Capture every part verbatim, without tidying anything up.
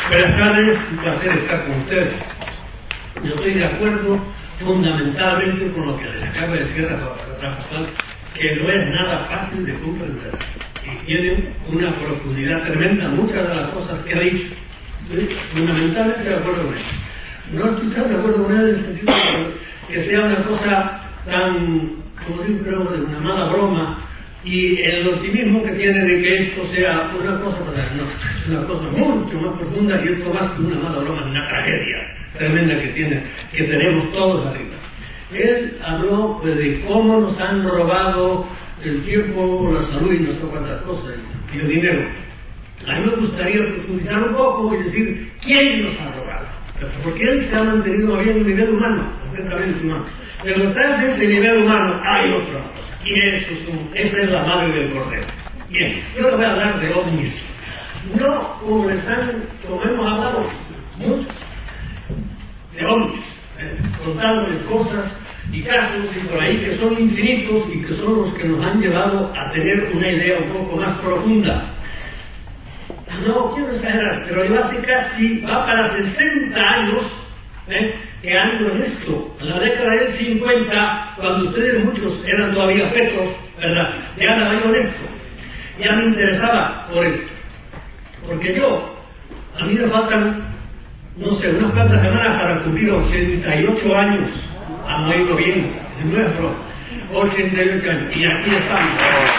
Buenas tardes, un placer estar con ustedes. Yo estoy de acuerdo fundamentalmente con lo que les acaba de decir Rafa Pascual, que no es nada fácil de comprender y tiene una profundidad tremenda muchas de las cosas que ha dicho. ¿Sí? Fundamentalmente de acuerdo con él. No estoy tan de acuerdo con él en el sentido de que sea una cosa tan, como digo, creo, de una mala broma, y el optimismo que tiene de que esto sea una cosa, no, es una cosa mucho más profunda, y esto más que una mala broma, es una tragedia tremenda que tiene, que tenemos todos arriba. Él habló pues, de cómo nos han robado el tiempo, la salud y no sé cuántas cosas, y el dinero. A mí me gustaría profundizar un poco y decir quién nos ha robado, porque él se ha mantenido bien a un nivel humano, completamente humano. Pero detrás de ese nivel humano hay otra cosa. Y eso es un, esa es la madre del cordero. Bien, yo le voy a hablar de ovnis. No como les han, como hemos hablado mucho, de ovnis, eh, contándoles cosas y casos y por ahí que son infinitos y que son los que nos han llevado a tener una idea un poco más profunda. No quiero exagerar, pero yo hace casi, va para sesenta años, ¿eh? que ando en esto. En la década del cincuenta, cuando ustedes muchos eran todavía fetos, ¿verdad? Ya andaba yo en esto. Ya me interesaba por esto. Porque yo, a mí me faltan, no sé, unas cuantas semanas para cumplir ochenta y ocho años. Han oído bien, no es broma. ochenta y ocho años. Y aquí estamos.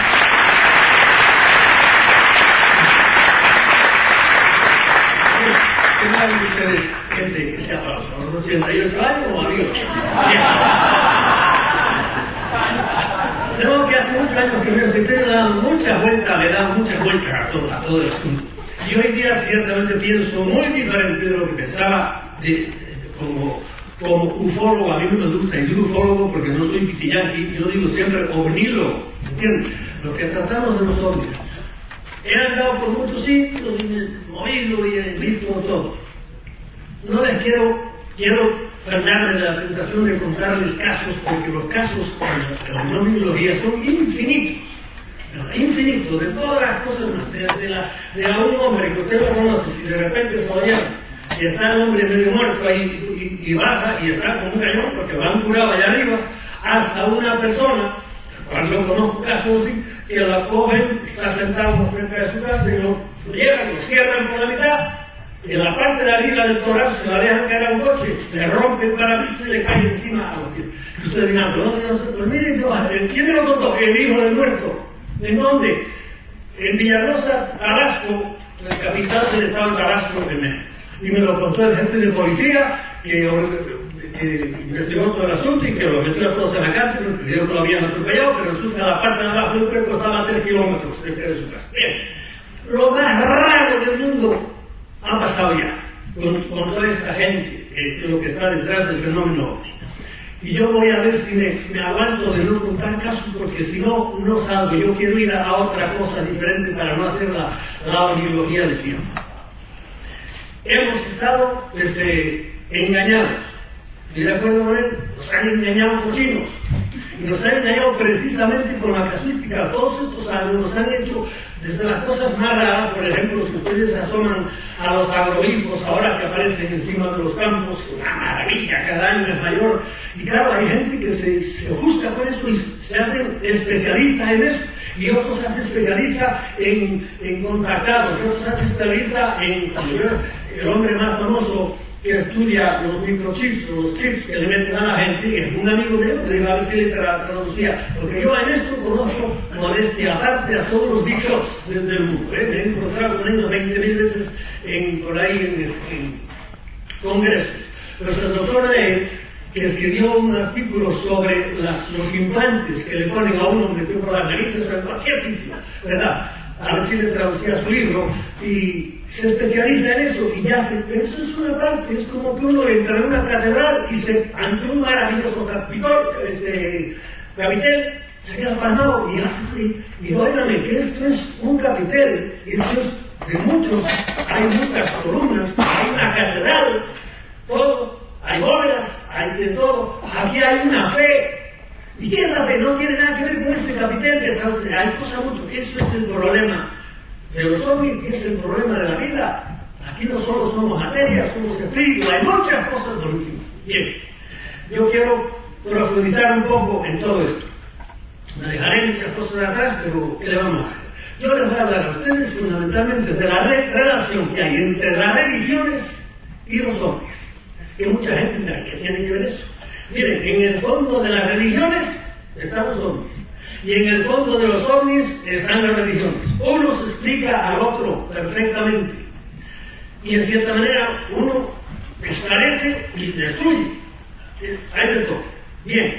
¿Qué saben ustedes ese, ese aplauso? ¿A los ochenta y ocho años o a mí? Tengo que hace muchos años que veo que ustedes le dan muchas vueltas, le dan muchas vueltas a todo, a todo el asunto. Y hoy día ciertamente pienso muy diferente de lo que pensaba de, de, como, como ufólogo. A mí me gusta decir ufólogo porque no soy pitillanqui, yo digo siempre ovnílogo, ¿entiendes? Lo que tratamos de los ovnis. He andado por muchos sitios y me he movido y he visto todo. No les quiero, quiero frenarme la tentación de contarles casos, porque los casos de la numerología son infinitos, infinitos, de todas las cosas, de, la, de a un hombre que usted lo conoce, si de repente se lo lleva, y está el hombre medio muerto ahí, y, y baja, y está con un cañón, porque lo han curado allá arriba, hasta una persona, cuando yo conozco casos así, que la cogen, está sentado frente de su casa y lo llevan, lo cierran por la mitad, y en la parte de arriba del tórax se la dejan caer a un coche, le rompen para mí y le cae encima a los pies. Y ustedes dirán, ¿pero dónde no sé? Pues miren, yo, ¿quién me lo contó? El hijo del muerto. ¿En dónde? En Villarosa, Tabasco, la capital del estado de Tabasco de México. Y me lo contó el jefe de policía que, que investigó todo el asunto y que lo metió a todos en la cárcel, porque creo que lo habían atropellado, pero resulta que la parte de abajo del cuerpo estaba a tres kilómetros cerca de su casa. Bien, lo más raro del mundo ha pasado ya con, con toda esta gente, eh, lo que está detrás del fenómeno ovni. Y yo voy a ver si me, me aguanto de no contar casos, porque si no, no salgo. Yo quiero ir a, a otra cosa diferente para no hacer la, la audiología de siempre. Hemos estado este, engañados. ¿Y de acuerdo con él? Nos han engañado cochinos. Y nos han engañado precisamente con la casuística. Todos estos años nos han hecho desde las cosas más raras, por ejemplo, si ustedes se asoman a los agroglifos ahora que aparecen encima de los campos, una maravilla, cada año es mayor. Y claro, hay gente que se, se busca por eso y se hacen especialistas en eso. Y otros se hacen especialistas en, en contactados, y otros se hacen especialistas en el hombre más famoso que estudia los microchips o los chips que le meten a la gente, que es un amigo mío que le iba a ver si le tra traducía, porque yo en esto conozco, modestia aparte, a todos los big shots del, del mundo, ¿eh? Me he encontrado con ellos veinte mil veces en, por ahí en, en congresos. Pero el doctor Ney, que escribió un artículo sobre las, los implantes que le ponen a uno metido por las narices o en cualquier sitio, ¿verdad? A ver si le traducía su libro, y se especializa en eso, y ya se, pero eso es una parte, es como que uno entra en una catedral y se, ante un maravilloso capitol, este, capitel, se queda pasmado y hace, y, y óigame, que esto es un capitel, y eso es de muchos, hay muchas columnas, hay una catedral, todo, hay bóvedas, hay de todo, aquí hay una fe. ¿Y qué es la fe? No tiene nada que ver con este capitel que traduce, hay cosas mucho, eso es el problema de los ovnis, que es el problema de la vida. Aquí no solo somos materia, somos espíritu, hay muchas cosas buenísimas. Bien, yo quiero profundizar un poco en todo esto. Me dejaré muchas cosas atrás, pero ¿qué le vamos a hacer? Yo les voy a hablar a ustedes fundamentalmente de la re relación que hay entre las religiones y los ovnis, que mucha gente dirá, ¿qué tiene que ver eso? Miren, en el fondo de las religiones están los ovnis, y en el fondo de los ovnis están las religiones. Uno se explica al otro perfectamente, y en cierta manera uno esclarece y destruye. Hay de todo. Bien.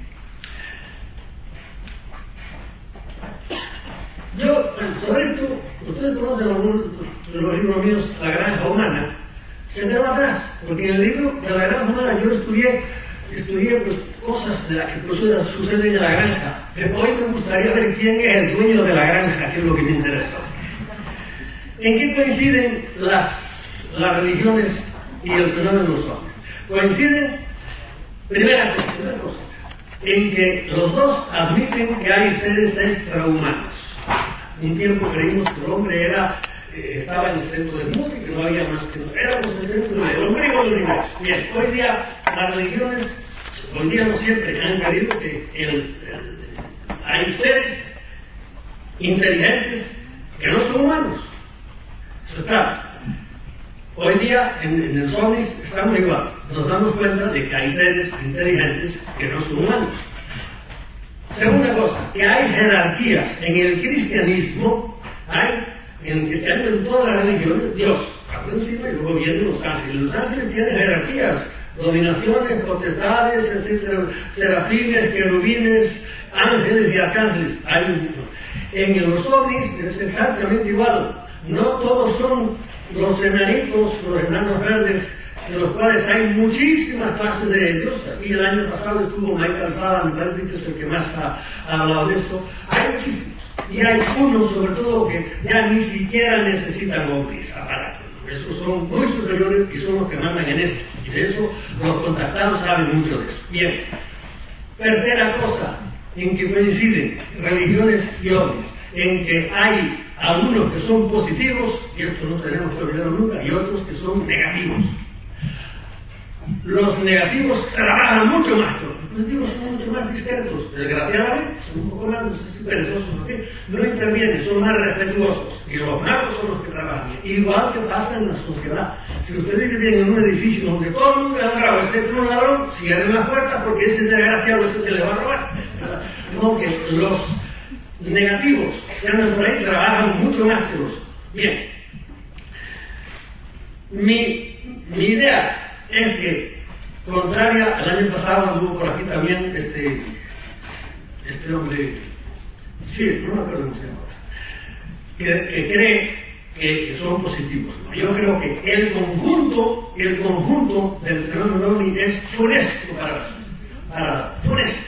Yo, sobre esto, ustedes conocen algunos de los libros míos, La Granja Humana, se me va atrás, porque en el libro de La Granja Humana yo estudié, estudié pues, cosas de las que pues, suceden en la granja. Pero hoy me gustaría ver quién es el dueño de la granja, que es lo que me interesa. ¿En qué coinciden las, las religiones y el fenómeno de los hombres? Coinciden, primera cosa, primera cosa, en que los dos admiten que hay seres extrahumanos. Un tiempo creímos que el hombre era, eh, estaba en el centro del mundo y que no había más que nosotros. Éramos el centro del ombligo del universo. Bien, hoy día las religiones, hoy día no siempre han creído que el, el, hay seres inteligentes que no son humanos. Eso está. Hoy día en, en el ovnis estamos igual. Nos damos cuenta de que hay seres inteligentes que no son humanos. Segunda cosa, que hay jerarquías en el cristianismo, hay en el cristianismo en todas las religiones, Dios, por encima y luego vienen los ángeles. Los ángeles tienen jerarquías, dominaciones, potestades, etcétera, serafines, querubines, ángeles y arcángeles. Hay un, en los ovnis es exactamente igual. No todos son los enanitos, los enanos verdes, de los cuales hay muchísimas clases de ellos. Aquí el año pasado estuvo Mike Calzada, me parece que es el que más ha, ha hablado de esto. Hay muchísimos. Y hay unos, sobre todo, que ya ni siquiera necesitan ovnis, aparatos. Esos son muy superiores y son los que mandan en esto. Y de eso los contactados saben mucho de eso. Bien. Tercera cosa en que coinciden religiones y ovnis, en que hay algunos que son positivos, y esto no tenemos que olvidarlo nunca, y otros que son negativos. Los negativos trabajan mucho más, los positivos son mucho más discretos, desgraciadamente, son un poco más perezosos, porque no intervienen, son más respetuosos, y los malos son los que trabajan. Igual que pasa en la sociedad. Si ustedes viven en un edificio donde todo el mundo es un ladrón, excepto un ladrón, cierren las puertas porque ese desgraciado ese se le va a robar. No, que los negativos que andan por ahí trabajan mucho más que los. Bien. Mi, mi idea es que, contraria al año pasado, hubo por aquí también este, este hombre, sí, no me acuerdo cómo se llama, que, que cree que son positivos. ¿No? Yo creo que el conjunto, el conjunto del fenómeno ovni es funesto para, para funesto.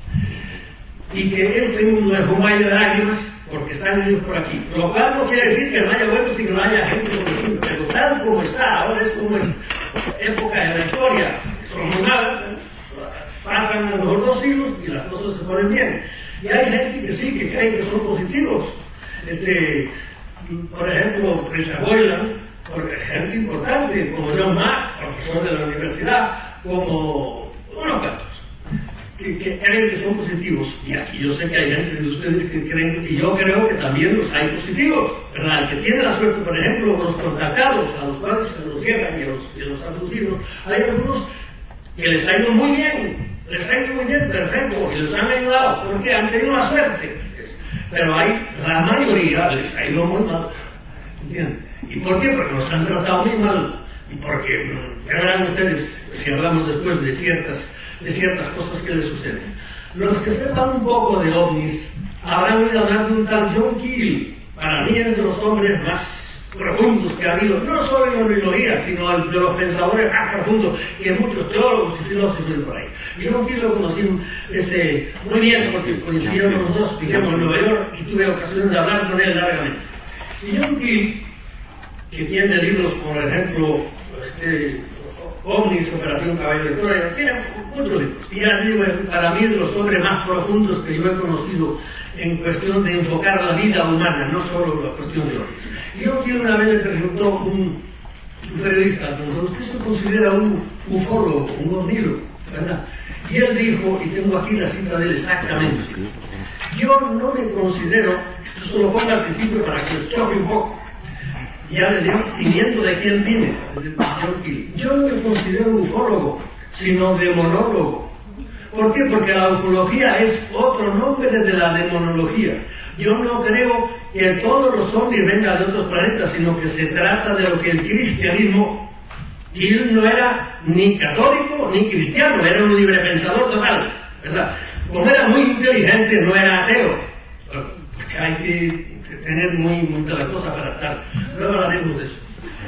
Y que este mundo es un valle de lágrimas porque están ellos por aquí. Lo cual no quiere decir que no haya buenos y que no haya gente por aquí, pero tal como está, ahora es como en época de la historia, son muy malas, pasan a lo mejor dos siglos y las cosas se ponen bien. Y hay gente que sí, que creen que son positivos. Este, por ejemplo, Richard Boylan, gente importante, como John Mack, profesor de la universidad, como unos cuantos. Que, que creen que son positivos, y aquí yo sé que hay gente de ustedes que creen, y yo creo que también los hay positivos, ¿verdad? El que tiene la suerte, por ejemplo, los contactados, a los cuales se los llevan y a los, y a los abusivos, hay algunos que les ha ido muy bien, les ha ido muy bien, perfecto, y les han ayudado, porque han tenido la suerte, pero hay, la mayoría les ha ido muy mal, ¿entienden? ¿Y por qué? Porque los han tratado muy mal, y porque, ya verán ustedes, si hablamos después de ciertas de ciertas cosas que le suceden. Los que sepan un poco de ovnis habrán oído hablar de un tal John Keel. Para mí es de los hombres más profundos que ha habido, no solo en la biología, sino de los pensadores más profundos que muchos teólogos y filósofos por ahí. Y John Keel lo conocí este, muy bien porque coincidimos los dos, vivíamos en Nueva York y tuve ocasión de hablar con él largamente. Y John Keel, que tiene libros, por ejemplo, este, Ovnis, Operación Caballo de Troya, tiene muchos libros. Y ya digo, para mí de los hombres más profundos que yo he conocido en cuestión de enfocar la vida humana, no solo la cuestión de ovnis. Y yo quiero una vez le preguntó un, un periodista, usted se considera un ufólogo, un ornilo, ¿verdad? Y él dijo, y tengo aquí la cita de él exactamente, yo no me considero, esto se lo pongo al principio para que os choque un poco, ya le digo, viniendo de quién viene, yo no me considero ufólogo, sino demonólogo. ¿Por qué? Porque la ufología es otro nombre de la demonología. Yo no creo que todos los ovnis vengan de otros planetas, sino que se trata de lo que el cristianismo, y él no era ni católico ni cristiano, era un librepensador total, ¿verdad? Como era muy inteligente, no era ateo, porque hay que tener muy mucha cosa para estar. Luego hablaremos de eso.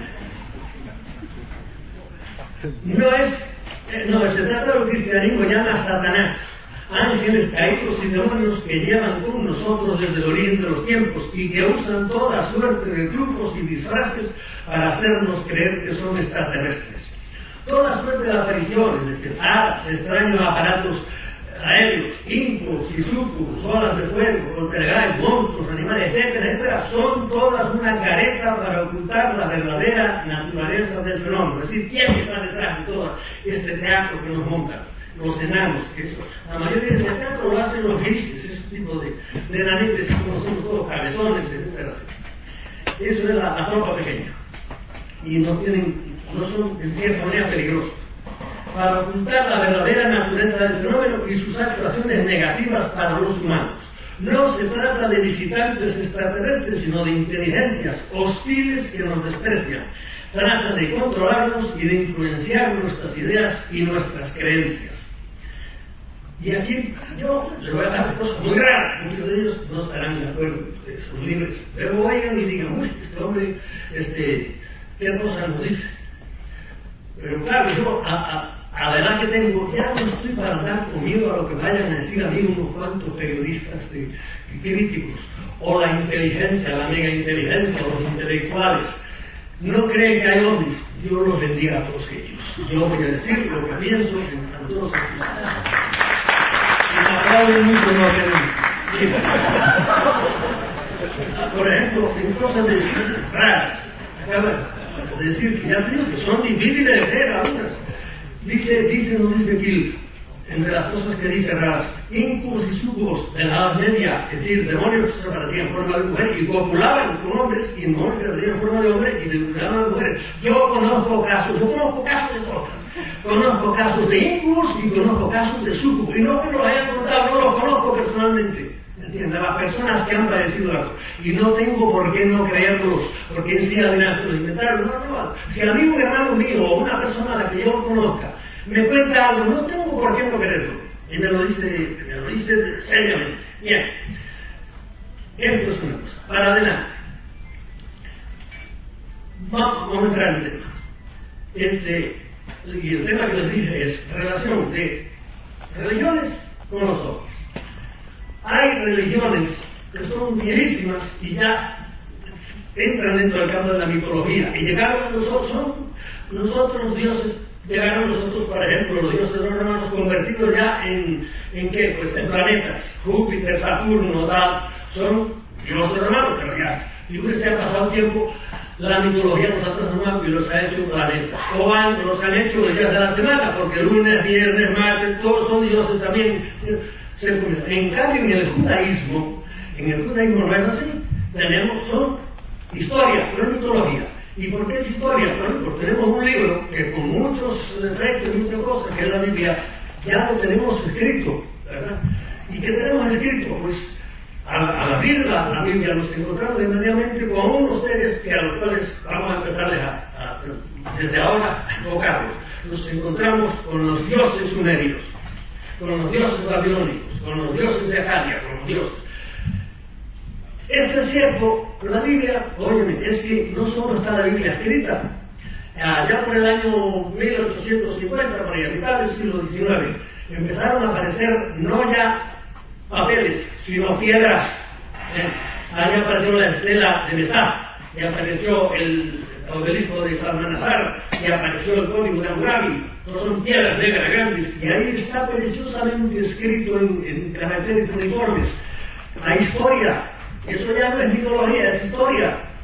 No es No, se trata de lo que el cristianismo llama a Satanás, ángeles caídos y demonios que llevan con nosotros desde el origen de los tiempos y que usan toda suerte de trucos y disfraces para hacernos creer que son extraterrestres. Toda suerte de apariciones, es decir, hadas, extraños aparatos aéreos, incubos y sucubos, olas de fuego, poltergeist, monstruos, animales, etcétera, etcétera, son todas una careta para ocultar la verdadera naturaleza del fenómeno. Es decir, ¿quién está detrás de todo este teatro que nos montan? Los enanos, que eso, la mayoría del teatro lo hacen los grises, ese tipo de, de enanetes, como somos todos cabezones, etcétera. Eso es la, la tropa pequeña. Y no tienen, no son en cierta manera peligrosos. Para ocultar la verdadera naturaleza del fenómeno y sus actuaciones negativas para los humanos. No se trata de visitantes extraterrestres, sino de inteligencias hostiles que nos desprecian. Tratan de controlarnos y de influenciar nuestras ideas y nuestras creencias. Y aquí yo les voy a dar cosas muy raras, muchos de ellos no estarán de acuerdo, ustedes son libres, pero oigan y digan, uy, este hombre, este, ¿qué cosa nos dice? Pero claro, yo, a, a, a la edad que tengo, ya no estoy para andar con miedo a lo que vayan a decir a mí unos cuantos periodistas de, de críticos, o la inteligencia, la mega inteligencia, los intelectuales. No creen que hay hombres, yo los bendiga a todos ellos. Yo voy a decir lo que pienso en todos aquí. Y me aplauden mucho, no creen. Por ejemplo, en cosas de raras, acaba de decir que ya te digo que son difíciles de creer algunas. Dice, dice, nos dice aquí, entre las cosas que dice raras, incubos y sucubos de la Edad Media, es decir, demonios que se aparecían en forma de mujer y copulaban con hombres, y demonios que se aparecían en forma de hombre y copulaban con mujeres. Yo conozco casos, yo conozco casos de todas. Conozco casos de incubos y conozco casos de sucubos. Y no que me lo hayan contado, no los conozco personalmente. ¿Entiendes? Las personas que han padecido algo. Y no tengo por qué no creerlos, porque en sí además lo inventaron. No, no, si a mí un hermano mío o una persona a la que yo conozca me cuenta algo, no tengo por qué no creerlo. Y me lo dice, me lo dice seriamente. Bien, esto es una cosa. Para adelante. Vamos a entrar en el tema. Este, y el tema que les dije es relación de religiones con los hombres. Hay religiones que son viejísimas y ya entran dentro del campo de la mitología y llegaron a nosotros, son nosotros los dioses, llegaron a nosotros, por ejemplo, los dioses de los romanos convertidos ya en, ¿en qué? Pues en planetas, Júpiter, Saturno, tal, son dioses romanos, pero ya, y que se ha pasado tiempo, la mitología los ha transformado y los ha hecho planetas, o han, los han hecho los días de la semana, porque lunes, viernes, martes, todos son dioses también. En cambio, en el judaísmo, en el judaísmo no es así. Tenemos, son historia, no es mitología. ¿Y por qué es historia? Bueno, pues tenemos un libro que con muchos defectos y muchas cosas, que es la Biblia, ya lo tenemos escrito, ¿verdad? ¿Y qué tenemos escrito? Pues a, a la Biblia, la Biblia nos encontramos inmediatamente con unos seres que a los cuales vamos a empezarles a, a, desde ahora a tocarlos. Nos encontramos con los dioses sumerios, con los dioses babilónicos, con los dioses de Acadia, con los dioses. Esto es cierto, la Biblia, óyeme, es que no solo está la Biblia escrita, allá por el año mil ochocientos cincuenta, por ahí, a mitad del siglo diecinueve, empezaron a aparecer no ya papeles, sino piedras. ¿eh? Ahí apareció la estela de Mesá, y apareció el obelisco de Salmanasar, y apareció el código de Hammurabi. No son piedras negras grandes, y ahí está preciosamente escrito en, en caracteres uniformes la historia. Eso ya no es mitología, es historia.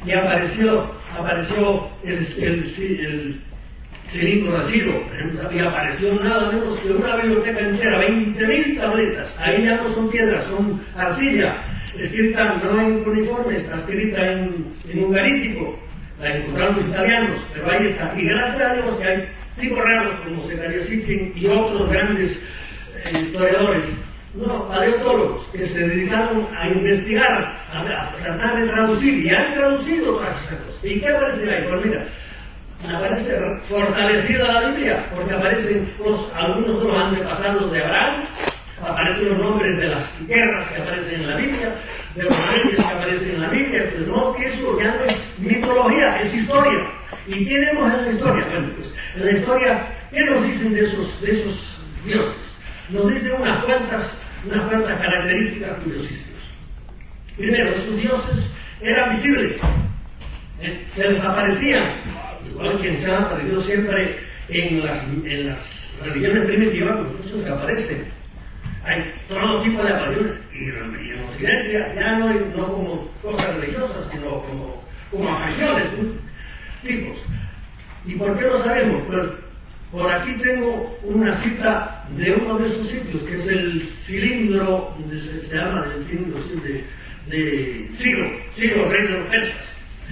y apareció, apareció el, el, el cilindro de Ciro, y apareció nada menos que una biblioteca entera, veinte mil tabletas. Ahí ya no son piedras, son arcilla, escrita no en cuneiforme, está escrita en, en ungarítico. La encontraron los italianos, pero ahí está. Y gracias a Dios que hay tipos raros como Secario Sitchin y otros grandes eh, historiadores, no, paleontólogos, que se dedicaron a investigar, a, a tratar de traducir, y han traducido todas esas cosas. ¿Y qué aparece ahí? Pues mira, aparece fortalecida la Biblia, porque aparecen los, algunos de los antepasados de Abraham, aparecen los nombres de las guerras que aparecen en la Biblia, de los reyes que aparecen en la Biblia. Pues no, que eso ya no es mitología, es historia. ¿Y qué vemos en la historia? Bueno, pues en la historia, ¿qué nos dicen de esos, de esos dioses? Nos dicen unas cuantas, unas cuantas características curiosísimas. Primero, esos dioses eran visibles, ¿eh? Se desaparecían, igual que se han aparecido siempre en las, en las religiones primitivas, pues eso se aparece. Hay todo tipo de apariciones, y en Occidente ya, ya no, no como cosas religiosas, sino como, como apariciones, ¿no? Tipos. ¿Y por qué lo sabemos? Pues por aquí tengo una cita de uno de esos sitios, que es el cilindro, se, se llama el cilindro de, de Ciro, Ciro, rey de los persas.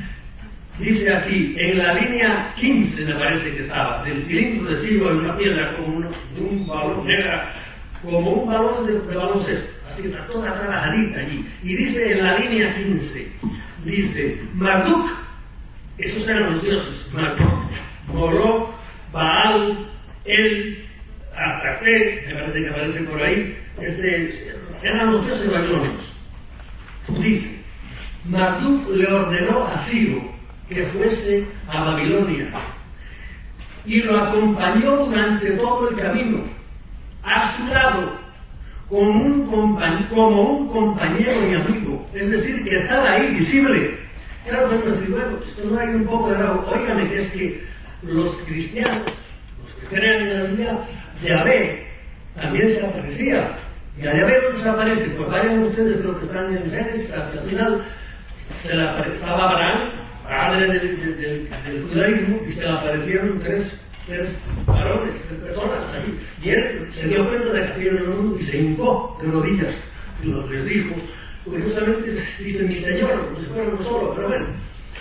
Dice aquí, en la línea quince me parece que estaba, del cilindro de Ciro en una piedra como uno, de un balón negra, como un balón de, de baloncesto, así que está toda trabajadita allí. Y dice en la línea quince, dice, Marduk, esos eran los dioses, Marduk, Moloch, Baal, El, Astarte, me parece que aparece por ahí, este, eran los dioses babilonios. Dice, Marduk le ordenó a Ciro que fuese a Babilonia y lo acompañó durante todo el camino, a su lado, como un, compañ como un compañero y amigo, es decir, que estaba ahí visible. Claro, bueno, si bueno, esto no hay un poco de raro. Óigame, que es que los cristianos, los que creen en la Biblia, Yahvé también se aparecía. ¿Y a Yahvé dónde se aparece? Pues vayan ustedes los que están en Génesis, hasta el final se le estaba Abraham, padre del, del, del, del judaísmo, y se le aparecieron tres, tres varones, tres personas ahí. Y él se dio cuenta de que había en el mundo y se hincó de rodillas y les dijo, curiosamente, dice mi Señor, como si fuera uno solo, pero bueno.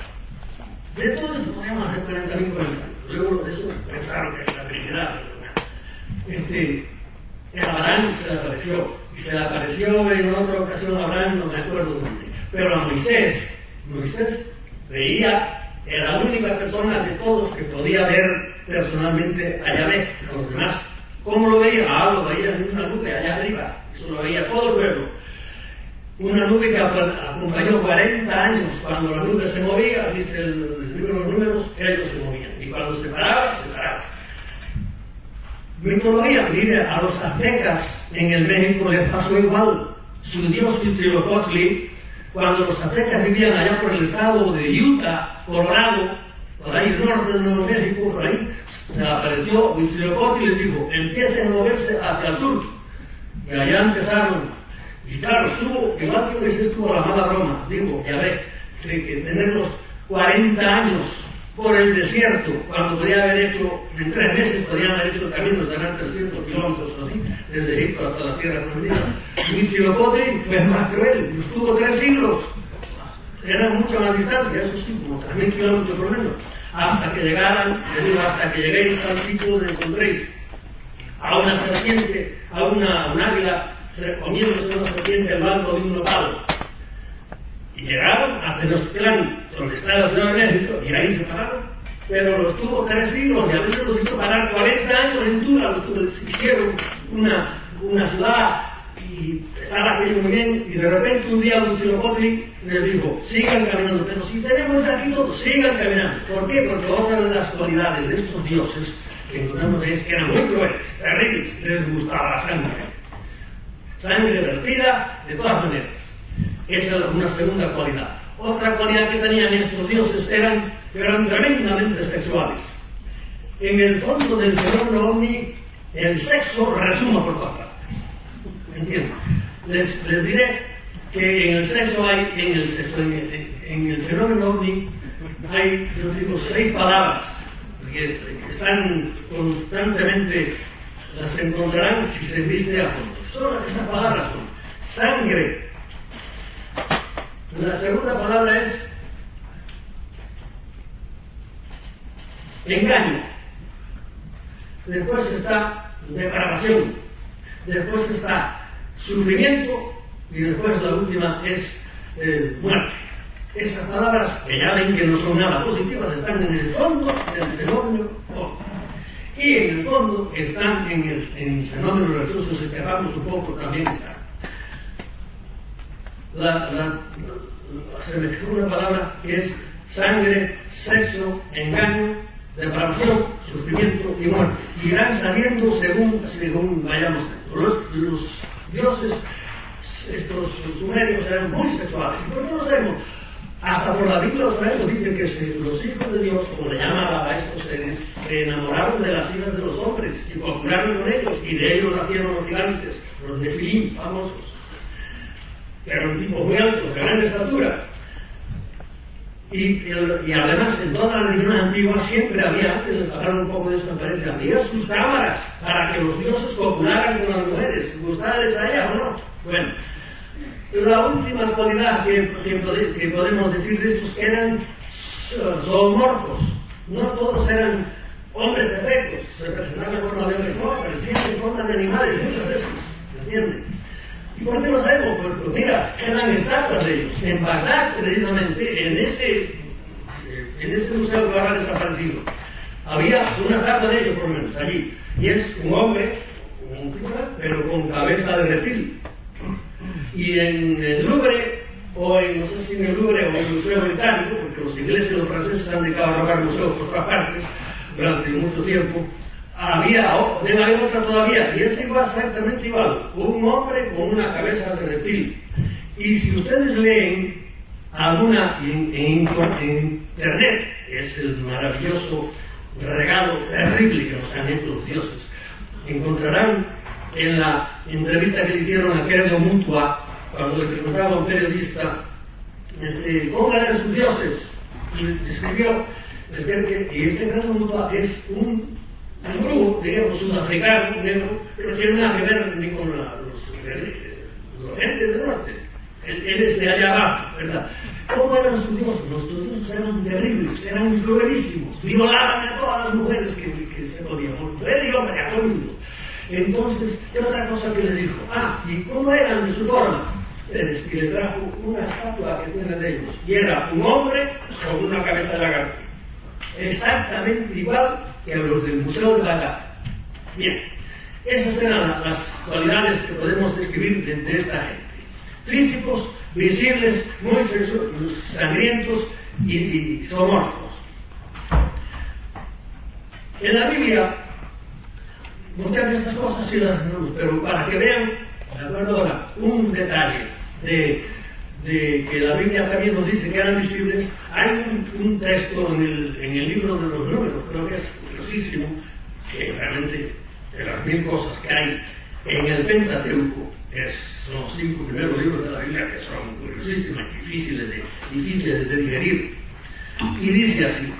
De todo esto podríamos hacer cuarenta mil comentarios. Luego de eso pensaron que era la Trinidad. Este, Abraham se le apareció, y se le apareció en otra ocasión a Abraham, no me acuerdo dónde. Pero a Moisés, Moisés veía, era la única persona de todos que podía ver personalmente a Yahvé, a los demás. ¿Cómo lo veía? Ah, lo veía en una nube allá arriba, eso lo veía todo el pueblo. Una nube que acompañó cuarenta años. Cuando la nube se movía, dice el libro de los números, ellos se movían. Y cuando se paraba, se paraba. Mitología, mire, a los aztecas en el México les pasó igual. Su dios Huitzilopochtli, cuando los aztecas vivían allá por el estado de Utah, Colorado, por ahí el norte de Nuevo México, por ahí, se apareció Huitzilopochtli y les dijo, empiecen a moverse hacia el sur. Y allá empezaron. Y claro, estuvo, igual que Moisés estuvo la mala broma, digo, ya ve, de que tener los cuarenta años por el desierto, cuando podía haber hecho, en tres meses podían haber hecho el camino, serán trescientos kilómetros o así, desde Egipto hasta la tierra prometida. Huitzilopochtli fue más cruel, estuvo tres siglos, era mucha más distancia, eso sí, como tres mil kilómetros por lo menos, hasta que llegaran, les digo, hasta que lleguéis al sitio donde encontréis a una serpiente, a una, un águila, comiéndose una serpiente al blanco de un nopal. Y llegaron a Tenochtitlán, donde está la Ciudad de México, y ahí se pararon. Pero los tuvo tres siglos, y a veces los hizo parar cuarenta años en Tula, los tuvo, hicieron una, una ciudad, y estaba aquello muy bien, y de repente un día Huitzilopochtli les dijo, sigan caminando, pero si tenemos aquí todos, sigan caminando. ¿Por qué? Porque otra de las cualidades de estos dioses que encontramos es que eran muy crueles, terribles, les gustaba la sangre. Sangre vertida de todas maneras. Esa es una segunda cualidad. Otra cualidad que tenían estos dioses eran, eran tremendamente sexuales. En el fondo del fenómeno ovni, el sexo resuma por todas partes. ¿Entienden? Les, les diré que en el sexo hay, en el, sexo, en, en el fenómeno ovni, hay, yo digo, seis palabras que están constantemente, las encontrarán si se viste a fondo. Solo esas palabras son sangre. La segunda palabra es engaño. Después está depravación. Después está sufrimiento. Y después la última es eh, muerte. Esas palabras, que ya ven que no son nada positivas, están en el fondo del fenómeno ovni. Y en el fondo están en el, en el fenómeno religioso, si cerramos un poco, también está. La, la, la, se me escribe una palabra que es sangre, sexo, engaño, depravación, sufrimiento y muerte. Irán saliendo según, según vayamos. Los, los dioses, estos sumerios, eran muy sexuales. ¿Y por qué lo sabemos? Hasta por la Biblia los sumerios dicen que se, los hijos de Dios, como le llaman a estos seres, se enamoraron de las hijas de los hombres y copularon con ellos, y de ellos nacieron los gigantes, los nefilim famosos, que eran tipos muy altos, de gran estatura. Y, y, y además en todas las religiones antiguas siempre había, antes les hablaron un poco de eso, me parece, había sus cámaras para que los dioses copularan con las mujeres, gustarles a ellas o no. Bueno, la última cualidad que, que, que podemos decir de estos eran zoomorfos. No todos eran hombres perfectos, se presentaban en forma de hombres, no, parecían en forma de animales muchas veces, ¿entienden? ¿Y por qué lo sabemos? Pues, pues mira, eran estatuas de ellos. En Bagdad, precisamente, en ese, en ese museo que ahora ha desaparecido, había una estatua de ellos, por lo menos, allí. Y es un hombre, un figura, pero con cabeza de reptil. Y en el Louvre, o en, no sé si en el Louvre o en el Museo Británico, porque los ingleses y los franceses han dedicado a robar museos por todas partes durante mucho tiempo, había, debe haber otra todavía, y es igual, exactamente igual, un hombre con una cabeza de reptil. Y si ustedes leen alguna en, en, en internet, que es el maravilloso regalo terrible que nos han hecho los dioses, encontrarán en la entrevista que le hicieron a Credo Mutua, cuando le preguntaba a un periodista este, cómo eran sus dioses, y describió, y este Credo Mutua es un un grupo, digamos, sudafricano, negro, que no tiene nada que ver ni con la, los, los gentes del norte. Él, él es de allá abajo, ¿verdad? ¿Cómo eran sus dioses? Nuestros dioses eran terribles, eran cruelísimos, violaban a todas las mujeres que, que se podían, mujer y hombre, a todo el mundo. Entonces, ¿qué otra cosa que le dijo? Ah, ¿y cómo eran de su forma? Y le trajo una estatua que tiene de ellos, y era un hombre con una cabeza de lagarto. Exactamente igual que a los del Museo de Bagdad. Bien, esas eran las cualidades que podemos describir de, de esta gente. Físicos, visibles, muy sangrientos y, y zoomorfos. En la Biblia, muchas de estas cosas sí las tenemos, pero para que vean, de acuerdo ahora, un detalle de, de que la Biblia también nos dice que eran visibles. Hay un, un texto en el, en el libro de los números, creo que es curiosísimo, que realmente de las mil cosas que hay en el Pentateuco, que son los cinco primeros libros de la Biblia, que son curiosísimas, difíciles de, difíciles de digerir. Y dice así: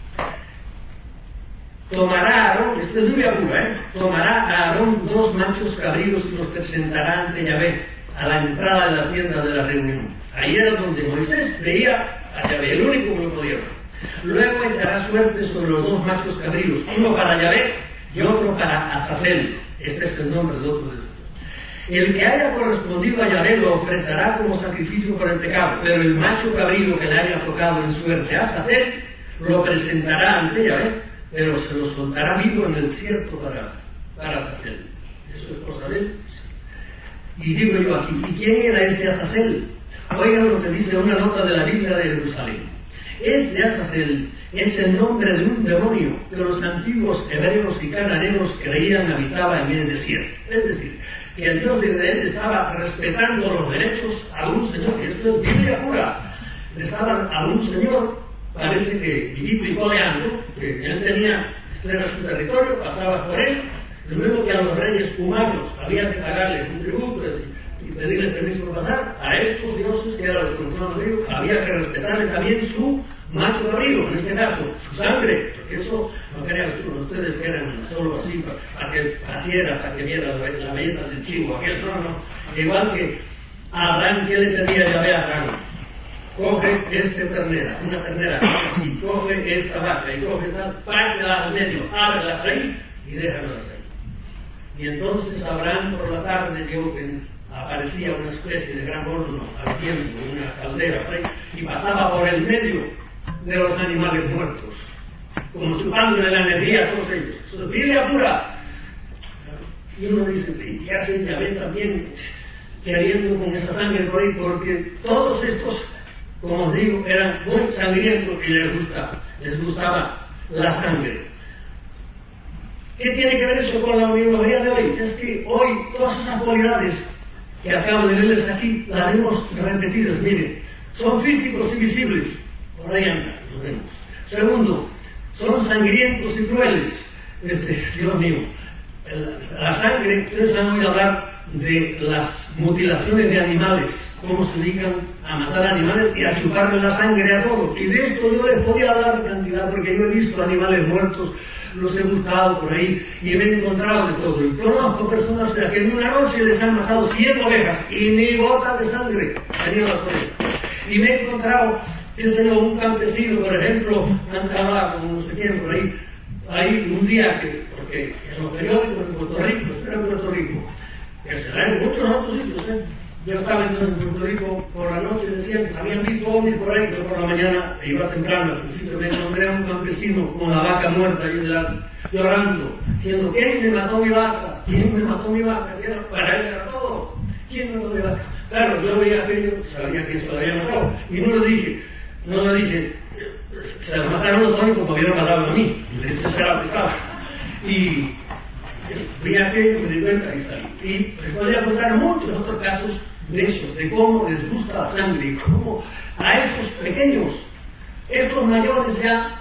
tomará Aarón, esto es Biblia pura, ¿eh? Tomará a Aarón dos machos cabríos y los presentará ante Yahvé a la entrada de la tienda de la reunión. Ahí era donde Moisés veía a Yahvé, el único que lo podía ver. Luego echará suerte sobre los dos machos cabríos, uno para Yahvé y otro para Azazel. Este es el nombre del otro de ellos. El que haya correspondido a Yahvé lo ofrecerá como sacrificio por el pecado, pero el macho cabrío que le haya tocado en suerte a Azazel lo presentará ante Yahvé, pero se lo soltará vivo en el desierto para, para Azazel. Eso es cosa de él. Y digo yo aquí, ¿y quién era este Azazel? Oigan lo que dice una nota de la Biblia de Jerusalén. Este Azazel es el nombre de un demonio que los antiguos hebreos y cananeos creían habitaba en el desierto. Es decir, que el Dios de Israel estaba respetando los derechos a un señor, que esto es Biblia pura, le estaban a un señor, parece que vivito y coleando, que él tenía, este era su territorio, pasaba por él, lo mismo que a los reyes humanos, había que pagarles un tributo, es decir, y pedirles permiso para pasar. A estos dioses que eran los que controlaban los ríos, había que respetarles también su macho cabrío, en este caso, su sangre, porque eso no querían ustedes que eran solo así, para, para que naciera, para que viera la, la belleza del chivo, aquel, no, no. Igual que a Abraham, ¿qué le pedía Yahvé a Abraham? Coge esta ternera, una ternera, y coge esta vaca, y coge esta, pártelas al medio, ábrelas ahí y déjalas ahí. Y entonces Abraham por la tarde vio que aparecía una especie de gran horno al tiempo, una caldera, y pasaba por el medio de los animales muertos, como chupándole la energía a todos ellos. Eso es Biblia pura. Y uno dice, ¿y qué hace Yahvé también queriendo con esa sangre por ahí? Porque todos estos, como os digo, eran muy sangrientos y les gustaba, les gustaba la sangre. ¿Qué tiene que ver eso con la biología de hoy? Es que hoy todas esas cualidades que acabo de leerles aquí las vemos repetidas. Miren, son físicos y visibles. Por ahí anda, lo vemos. Segundo, son sangrientos y crueles. Este, Dios mío, la sangre, ustedes han oído hablar de las mutilaciones de animales, cómo se dedican a matar animales y a chuparle la sangre a todos. Y de esto yo les podía hablar cantidad, porque yo he visto animales muertos, los he buscado por ahí y me he encontrado de todo. Y conozco personas que en una noche les han matado cien ovejas y ni gota de sangre tenía las ovejas. Y me he encontrado, qué sé yo, un campesino, por ejemplo, andaba con no sé quién por ahí, ahí un día que, porque en los periódicos en Puerto Rico, espera en Puerto Rico, que se dan en muchos otros sitios, ¿eh? Yo estaba en Puerto Rico por la noche, decían que se habían visto ovnis por ahí, pero por la mañana, iba temprano, al principio me encontré a un campesino con la vaca muerta ahí delante, llorando, diciendo, ¿quién me mató mi vaca? ¿Quién me mató mi vaca? Para él era todo. ¿Quién me mató mi vaca? Claro, yo veía aquello, sabía quién se lo había matado, y no le dije, no le dije, se lo mataron los ovnis como habían matado a mí, y desesperado que estaba. Y vi aquello, me di cuenta y salí. Y les podría contar muchos otros casos de eso, de cómo les gusta la sangre y cómo a estos pequeños, estos mayores ya,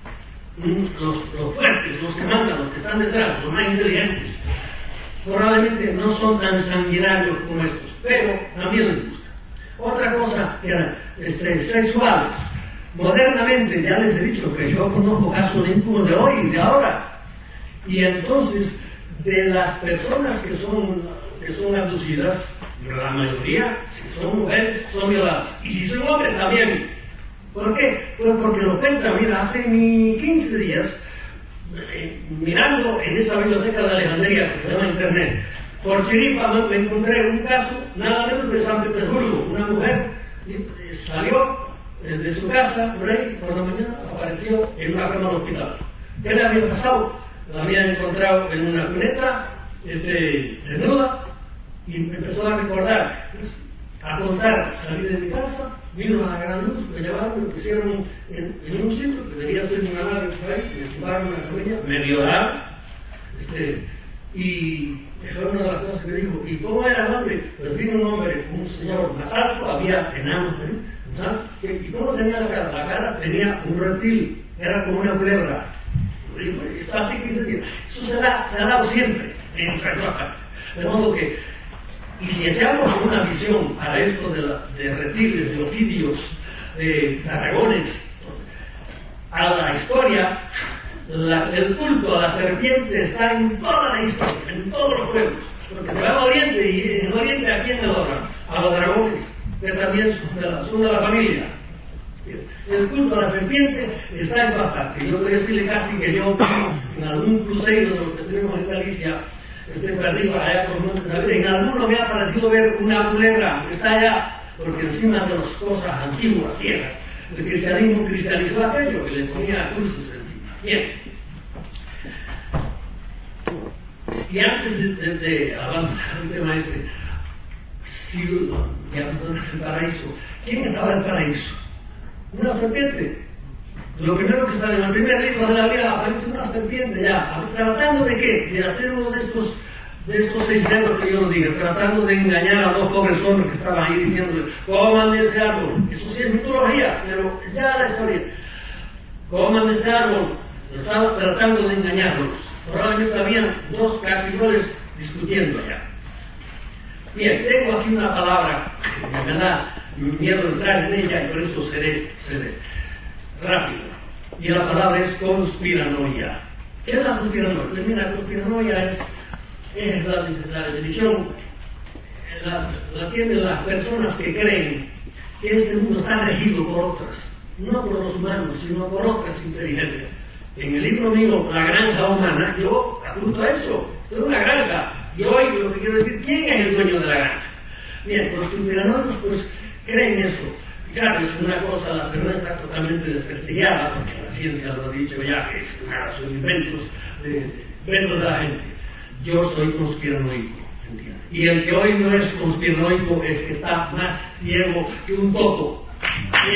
los, los fuertes, los que mandan, los que están detrás, los más inteligentes, probablemente no son tan sanguinarios como estos, pero también les gusta. Otra cosa, eran este, sexuales. Modernamente, ya les he dicho que yo conozco casos de impulso de hoy y de ahora, y entonces de las personas que son, que son abducidas, la mayoría, si son mujeres, son violadas. Y si son hombres, también. ¿Por qué? Pues porque lo cuentan, mira, hace ni quince días, eh, mirando en esa biblioteca de Alejandría que se llama Internet, por chiripa me encontré un caso, nada menos de San Petersburgo. Una mujer eh, salió eh, de su casa, por ahí, por la mañana, apareció en una cama del hospital. ¿Qué le había pasado? La habían encontrado en una cuneta, este, desnuda, y empezó a recordar, a contar, salí de mi casa, vino a la gran luz, me llevaron, me pusieron en, en un sitio que debía ser una nave por ahí, me tumbaron una camilla, me violaron, este, y eso era una de las cosas que me dijo. ¿Y cómo era el hombre? Pues vino un hombre, un señor más alto, había enanos, ¿eh? ¿Y cómo tenía la cara? La cara tenía un reptil, era como una culebra. Está así quince días. Eso se, da, se ha dado siempre en nuestra parte. De modo que, y si echamos una visión a esto de, la, de reptiles, de ofidios, de dragones, a la historia, la, el culto a la serpiente está en toda la historia, en todos los pueblos. Porque se va al oriente, y en el oriente ¿a quién adoran? A los dragones, que también son de la, son de la familia. El culto a la serpiente está en todas partes. Yo voy a decirle casi que yo en algún crucero de los que tenemos en Galicia, estoy perdido allá por Montes de Alegre, en alguno me ha parecido ver una culebra que está allá, porque encima de las cosas antiguas, viejas, el cristianismo cristianizó aquello que le ponía cruces encima. Bien. Y antes de, de, de avanzar el tema este, si el paraíso, ¿quién estaba en el paraíso? Una serpiente. Lo primero que sale en el primer libro de la Biblia aparece una serpiente ya. ¿Tratando de qué? De hacer uno de estos, de estos seis dedos que yo lo diga, tratando de engañar a dos pobres hombres que estaban ahí diciéndole, coman de ese árbol. Eso sí es mitología, pero ya la historia. Coman de ese árbol. Estaba tratando de engañarlos. Probablemente habían dos caciques discutiendo allá. Bien, tengo aquí una palabra que me da miedo entrar en ella y por eso seré, seré rápido. Y la palabra es conspiranoia. ¿Qué es la conspiranoia? Pues mira, la conspiranoia es, es la, la religión, la, la tienen las personas que creen que este mundo está regido por otras, no por los humanos, sino por otras inteligencias. En el libro mío, La Granja Humana, yo apunto a eso, es una granja. Y hoy lo que quiero decir, ¿quién es el dueño de la granja? Bien, los conspiranoicos pues creen eso. Claro, es una cosa, la verdad está totalmente desprestigiada, porque la ciencia lo ha dicho ya, que es nada, son inventos de, inventos de la gente. Yo soy conspiranoico, ¿entiendes? Y el que hoy no es conspiranoico es que está más ciego que un topo. Bien.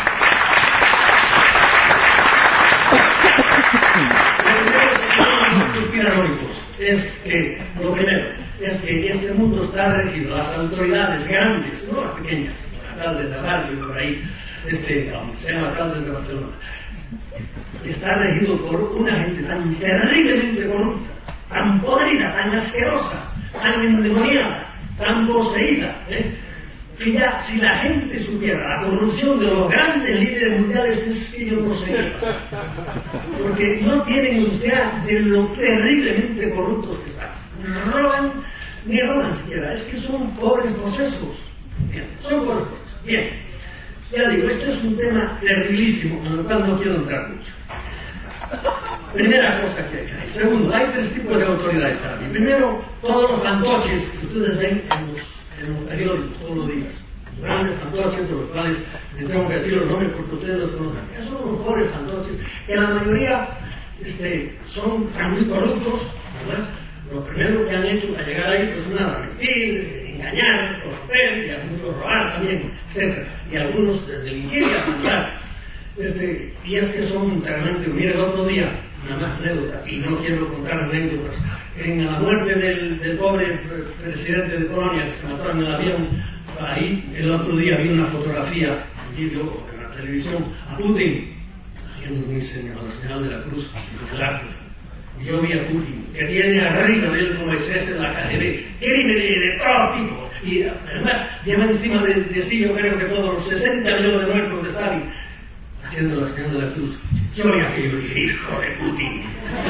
Conspiranoicos es que, lo primero, es que este mundo está regido, las autoridades grandes, no las pequeñas, el alcalde de barrio por ahí, este, se llama alcalde de Barcelona, está regido por una gente tan terriblemente corrupta, tan podrida, tan asquerosa, tan endemoniada, tan poseída, ¿eh? que ya si la gente supiera la corrupción de los grandes líderes mundiales es que yo no sé, porque no tienen idea de lo terriblemente corruptos que están. No roban, ni roban siquiera, es que son pobres procesos. Bien, son pobres procesos. Bien, ya digo, esto es un tema terribilísimo, en el cual no quiero entrar mucho. Primera cosa que hay. Segundo, hay tres tipos de autoridades para mí. Primero, todos los fantoches que ustedes ven en los en los periódicos todos los días, grandes fantoches de los cuales les tengo que decir los nombres porque ustedes los conocen. Esos son los pobres fantoches que la mayoría este, son muy corruptos, ¿verdad? Lo primero que han hecho para llegar ahí es nada, mentir, engañar, corromper, y algunos robar también, etcétera. Y algunos delinquir y apuntar. Este, y es que son realmente, mire, el otro día, una más anécdota, y no quiero contar anécdotas, en la muerte del, del pobre presidente de Polonia que se mató en el avión, ahí el otro día vi una fotografía, y yo en la televisión, a Putin haciendo mi señal, la señal de la cruz, el arco. Y yo vi a Putin, que tiene arriba de él como Moisés en la K G B, crímenes de todo tipo, y además lleva encima de, de sí, yo creo que todos los sesenta millones de muertos de Stalin, haciendo la señal de la cruz. Yo vi aquello y dije, hijo de Putin.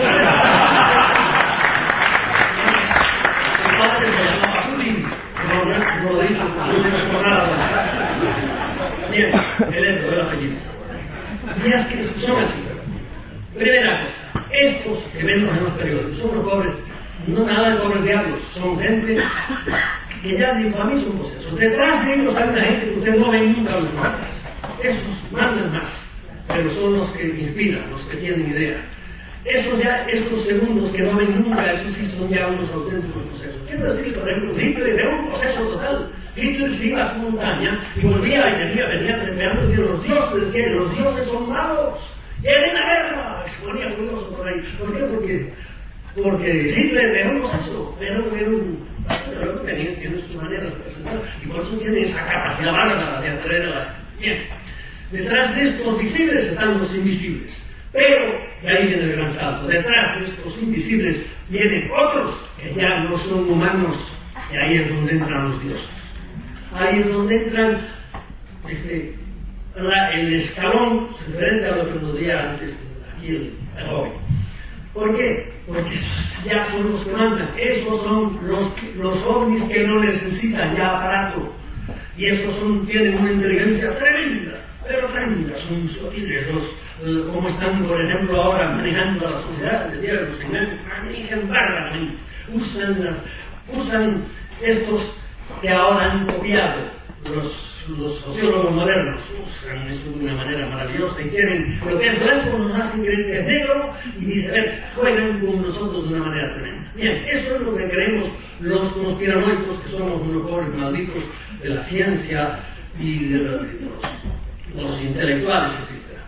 Mi padre se llamaba Putin, no, no, no lo dijo, no me acuerdo nada. Bien, el esto, el apellido. Y es que son así. Primera cosa, estos que vemos en los periódicos son los pobres, no nada de pobres diablos, son gente que ya digo, para mí son posesos. Detrás de ellos hay una gente que ustedes no ven nunca los mapas. Esos mandan más, pero son los que inspiran, los que tienen idea. Esos ya, estos segundos que no ven nunca, esos sí son ya unos auténticos procesos. Quiero decir, por ejemplo, Hitler era un proceso total. Hitler se iba a su montaña y volvía y venía, venía trepeando y decía, los dioses, ¿qué? Los dioses son malos. ¡Quieren la guerra! Se ponía furioso por ahí. ¿Por qué? Porque, porque Hitler era un proceso, era un... Pero tenía, tiene su manera de presentar y por eso tiene esa capacidad bárbara de atraer a la gente. Bien, detrás de estos visibles están los invisibles, pero, y ahí viene el gran salto, detrás de estos invisibles vienen otros que ya no son humanos, y ahí es donde entran los dioses. Ahí es donde entran este, la, el escalón diferente a lo que nos decía antes aquí el, el joven. ¿Por qué? Porque ya son los que mandan. Esos son los, los ovnis que no necesitan ya aparato. Y esos son, tienen una inteligencia tremenda, pero tremenda. Son sutiles, los, como están, por ejemplo, ahora manejando a la sociedad, decía, los engaños, manejan bárbaramente. Usan, las, usan estos que ahora han copiado los, los sociólogos modernos, usan eso de una manera maravillosa y quieren lo que es blanco nos hacen creer que es negro y viceversa, juegan con nosotros de una manera tremenda. Bien, eso es lo que creemos los conspiranoicos, que somos unos pobres malditos de la ciencia y de los, de los, de los intelectuales, etcétera.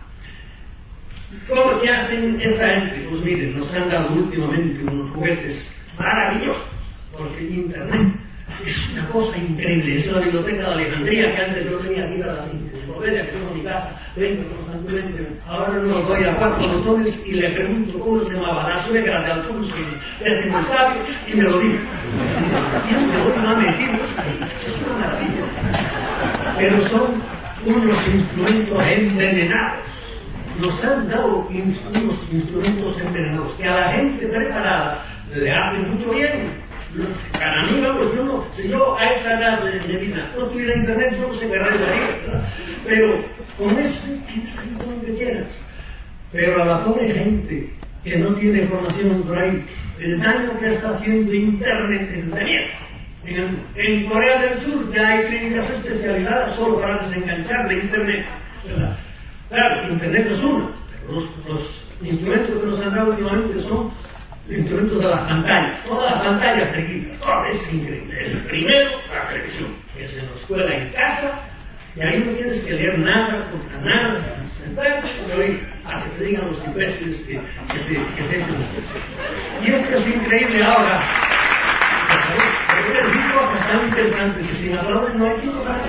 ¿Cómo que hacen esta gente? Pues miren, nos han dado últimamente unos juguetes maravillosos, porque Internet es una cosa increíble. Es la biblioteca de Alejandría que antes yo tenía aquí para la enciclopedia, que no mi casa, vengo constantemente, ahora no doy a cuatro botones y le pregunto cómo se llamaba la suegra de Alfonso, y le hacen un sabio y me lo dice. Y yo me voy más metido, es una maravilla. Pero son unos instrumentos envenenados. Nos han dado unos instrumentos envenenados que a la gente preparada le hacen mucho bien. Para mí, vamos, yo no, si yo a esta edad de, de vida no tuviera internet, yo no sé qué rayo haría, ¿verdad? Pero con eso tienes ahí todo lo que quieras. Pero a la pobre gente que no tiene formación por ahí, el daño que está haciendo internet es de mierda. En, en Corea del Sur ya hay clínicas especializadas solo para desenganchar de internet, ¿verdad? Claro, internet es uno, pero los, los instrumentos que nos han dado últimamente son instrumentos de las pantallas, todas las pantallas te quitas, todo es increíble. El primero, la televisión, que es en la escuela, en casa, y ahí no tienes que leer nada, contra nada, sentarte, oír a que te digan los imbéciles que, que te que te Y esto es increíble ahora. Porque les digo cosas tan interesantes que sin hablar no hay tiempo para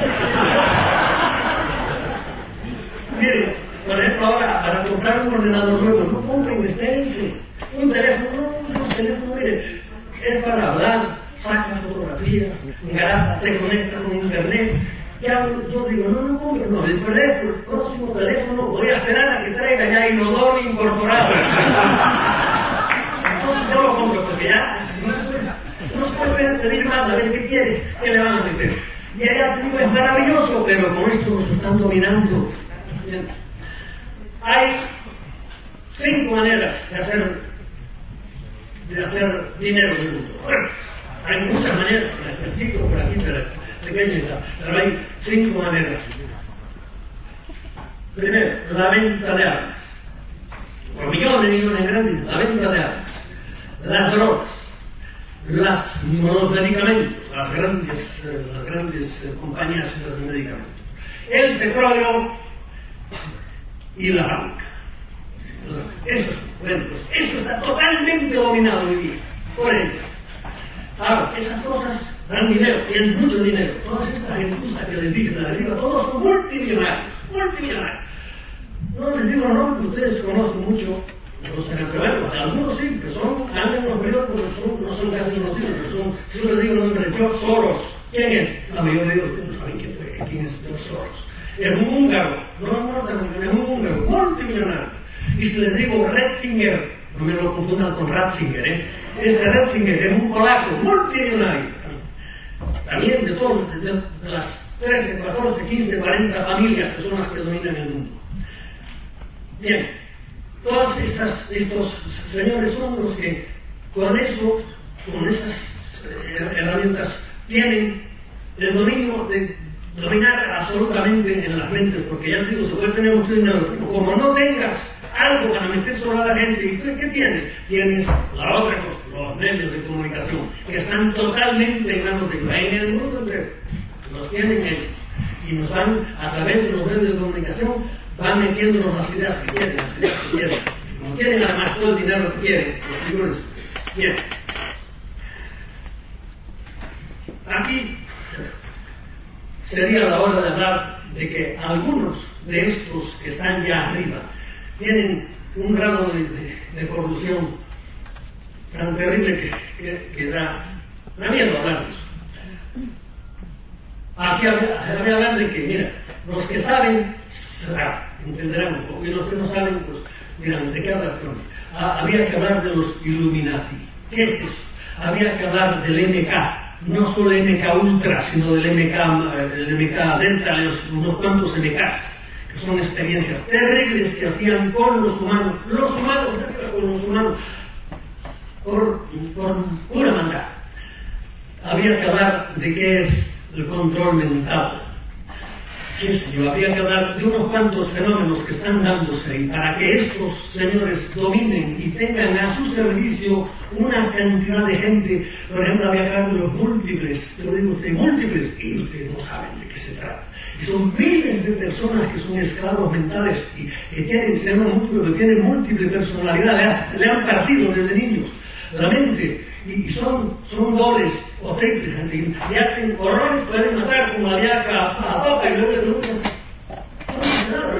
Mire, por ejemplo, ahora para comprar un ordenador nuevo, no compren, estérense. Un teléfono, no, no, un teléfono, mire, es para hablar, saca fotografías, graba, te conecta con internet. Ya yo digo, no, no compro, no, el teléfono, el próximo teléfono voy a esperar a que traiga ya inodoro incorporado. Entonces yo lo compro porque ya no se puede, no se puede pedir más, a ver qué quiere, qué le van a meter. Y allá te digo, es maravilloso, pero con esto nos están dominando. Hay cinco maneras de hacer de hacer dinero del mundo. Bueno, hay muchas maneras, me necesito por aquí, pero pequeño, pero hay cinco maneras. Primero, la venta de armas. Por millones y millones grandes, la venta de armas. Las drogas, las, los medicamentos, las grandes, eh, las grandes eh, compañías de medicamentos. El petróleo y la banca. Eso, bueno, pues eso está totalmente dominado hoy día por ellos. Ahora, esas cosas dan dinero, tienen mucho dinero. Todas estas gentusas que les dije de arriba, todos son multimillonarios, multimillonarios. No les digo nombres, ustedes conocen mucho, no se atreven, algunos sí, que son, andan en los periódicos, son, no son casi conocidos, pero son, si yo les digo el nombre de George Soros, ¿quién es? La mayoría de ustedes no saben quién fue, quién es George Soros. Es un húngaro, no es norteamericano, es un húngaro, multimillonario. Y si les digo Ratzinger, no me lo confundan con Ratzinger, ¿eh? Este Ratzinger es un polaco multimillonario. También de todos, de, de las trece, catorce, quince, cuarenta familias que son las que dominan el mundo. Bien, todos estas, estos señores son los que con eso, con esas herramientas, tienen el dominio de dominar absolutamente en las mentes, porque ya te digo, se puede tener mucho dinero, pero como no tengas algo para meter sobre la gente, ¿y tú qué tienes? Tienes la otra cosa, los medios de comunicación, que están totalmente en manos de ellos, en el mundo entero, los tienen ellos, y nos van, a través de los medios de comunicación, van metiéndonos las ideas que quieren, las ideas que quieren, como quieren además todo el dinero que quieren, los señores. Bien, aquí sería la hora de hablar de que algunos de estos que están ya arriba tienen un grado de, de, de corrupción tan terrible que, que, que da, da miedo hablar de eso. Aquí habría hablar de que, mira, los que saben, entenderán un poco, y los que no saben, pues dirán, ¿de qué hablas tú? Ah, había que hablar de los Illuminati. ¿Qué es eso? Había que hablar del M K. No solo M K Ultra, sino del M K, el M K Delta, unos cuantos M Ks, que son experiencias terribles que hacían con los humanos, los humanos, con los humanos, por, por pura maldad. Había que hablar de qué es el control mental. Yo había que hablar de unos cuantos fenómenos que están dándose y para que estos señores dominen y tengan a su servicio una cantidad de gente. Por ejemplo, había que hablar de los múltiples, te lo digo usted, múltiples, y ustedes no saben de qué se trata. Y son miles de personas que son esclavos mentales y que tienen, se llaman múltiples, que tienen múltiple personalidad, le han, le han partido desde niños la mente, y son, son dobles o triples, y hacen horrores, pueden matar como había a Papa y luego de nunca no hace nada.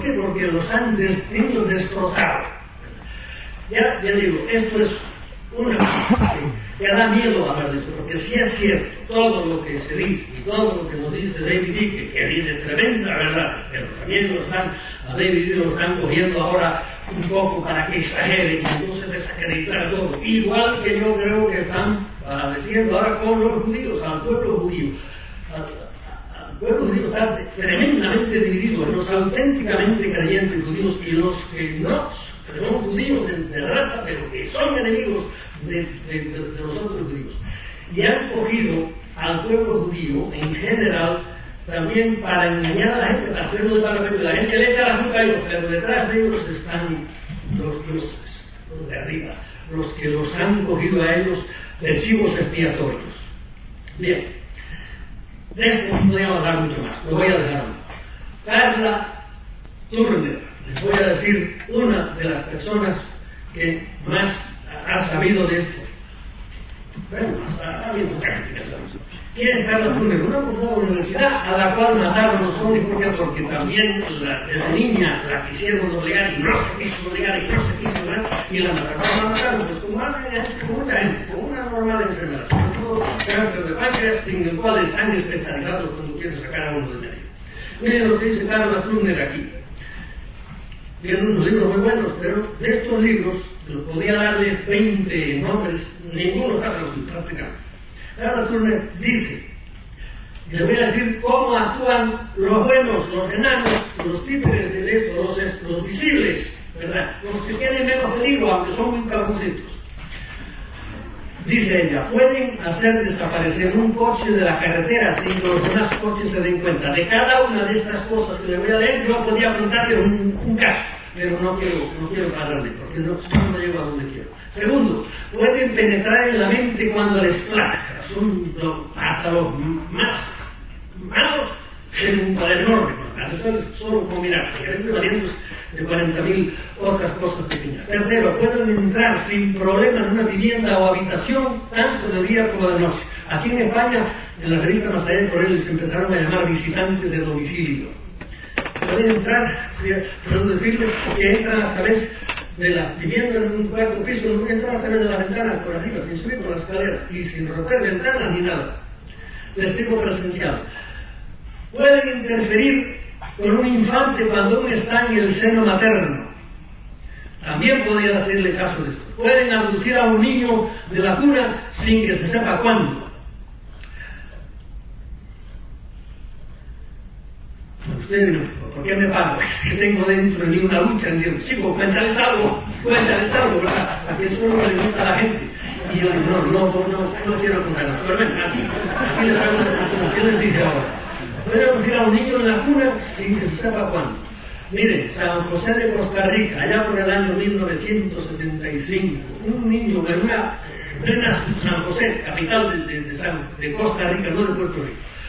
qué? Porque los han des, niños destrozado. Ya, ya digo, esto es una cosa que da miedo hablar de eso, porque si es cierto todo lo que se dice y todo lo que nos dice David Icke, que dice tremenda verdad, pero también lo están, a David Icke lo están cogiendo ahora un poco para que exagere y entonces desacreditar todo, igual que yo creo que están padeciendo ahora con los judíos, al pueblo judío. Al, al pueblo judío está tremendamente dividido, los auténticamente creyentes judíos y los que no, que son judíos de, de raza, pero que son enemigos de, de, de, de los otros judíos. Y han cogido al pueblo judío en general también para engañar a la gente, para hacerlo de mala fe. La gente le echa la culpa a ellos, pero detrás de ellos están los dioses, los de arriba, los que los han cogido a ellos de chivos expiatorios. Bien, de esto podríamos hablar mucho más, lo voy a dejar. Carla Turner, les voy a decir una de las personas que más ha sabido de esto. Bueno, ha habido mucha gente que sabe. ¿Quién es Carla Turner? Una profesora de universidad a la cual mataron los hombres porque también la, desde niña la quisieron obligar y no se quiso obligar y no se quiso obligar y la mataron. La mataron pues como hace con mucha gente, con una normal enfermedad, sobre todo cáncer de páncreas, en el cual están especializados cuando quieren sacar a uno de medio. Miren lo que dice Carla Turner aquí. Tienen unos libros muy buenos, pero de estos libros, los podía darles veinte nombres, ninguno está traducido prácticamente. Carla Turner dice, y les voy a decir cómo actúan los buenos, los enanos, los títeres de esto, los, los visibles, ¿verdad? Los que tienen menos peligro, aunque son muy cabroncitos. Dice ella, pueden hacer desaparecer un coche de la carretera sin que los demás coches se den cuenta. De cada una de estas cosas que le voy a leer, yo podría contarle un, un caso, pero no quiero, no quiero pararle, porque no, no llego a donde quiero. Segundo, pueden penetrar en la mente cuando les plazca. Son lo, hasta los más malos en un poder enorme. Después solo combinar, diferentes variantes de cuarenta mil otras cosas pequeñas. Tercero, pueden entrar sin problema en una vivienda o habitación tanto de día como de noche. Aquí en España, en la revista Más allá de Correo, se empezaron a llamar visitantes de domicilio. Pueden entrar, perdón decirles, que entran a través de la vivienda en un cuarto piso, no pueden entrar a través de la ventana por arriba, sin subir por la escalera y sin romper ventanas ni nada. Les tengo presencial. Pueden interferir con un infante cuando uno está en el seno materno. También podrían hacerle caso de esto. Pueden abducir a un niño de la cuna sin que se sepa cuándo. Ustedes, ¿por qué me paro? Es que tengo dentro de mí una lucha. Digo, chicos, cuéntales algo, cuéntales algo, ¿verdad? Aquí eso no le gusta a la gente. Y yo digo, no, no, no, no quiero contarlo. Pero ven, aquí, aquí les hago una ¿qué les dice ahora? Puede abducir a un niño en la cuna sin que se sepa cuándo. Miren, San José de Costa Rica, allá por el año mil novecientos setenta y cinco, un niño de una plena San José, capital de, de, de, San, de Costa Rica, no de Puerto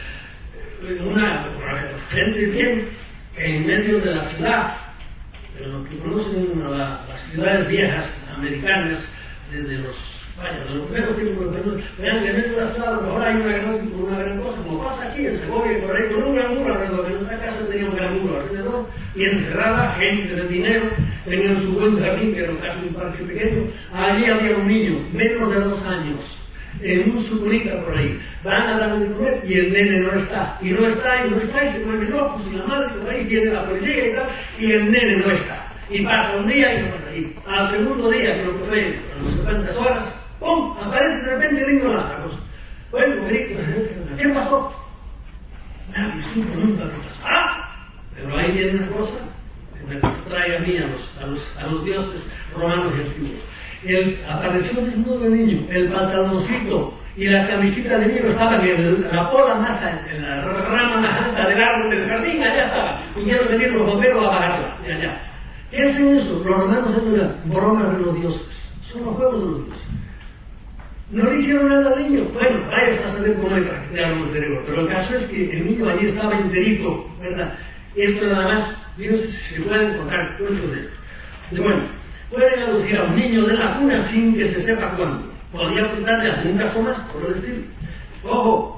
Rico. Una gente bien en medio de la ciudad, de lo que conocen la, las ciudades viejas americanas desde los vaya, de los primeros tiempos de los vean que en medio de la ciudad a lo mejor hay una gran, una gran cosa, como pasa aquí en Segovia y por ahí, con un gran muro alrededor. En nuestra casa tenía un gran muro alrededor y encerrada, gente de dinero, tenían su buen jardín que era casi un parque pequeño. Allí había un niño, menos de dos años, en un suculita por ahí, van a darle de comer y el nene no está, y no está, y no está, y se vuelve loco, y la madre por ahí viene la policía y tal, y el nene no está, y pasa un día y no está ahí. Al segundo día, que lo que fue a las setenta horas, ¡pum!, aparece de repente el niño nada. Pues, bueno, grito, ¿qué pasó? Nadie supo nunca qué pasó. ¡Ah! Pero ahí viene una cosa que me trae a mí a los, a los, a los dioses romanos y antiguos. El, apareció desnudo el niño, el pantaloncito y la camisita de niño estaban en la pola más alta, en la rama más alta del árbol del jardín, allá estaba. Pudieron venir los bomberos a bajarla de allá. ¿Qué hacen eso? Los romanos hacen una broma de los dioses. Son los juegos de los dioses. No le hicieron nada al niño. Bueno, vaya a saber cómo le crearon el cerebro. Pero el caso es que el niño allí estaba enterito, ¿verdad? Esto nada más, Dios, se pueden contar cuentos de esto. De bueno, pueden aducir a un niño de la cuna sin que se sepa cuándo. Podría contarle algún caso más, por el estilo. Ojo,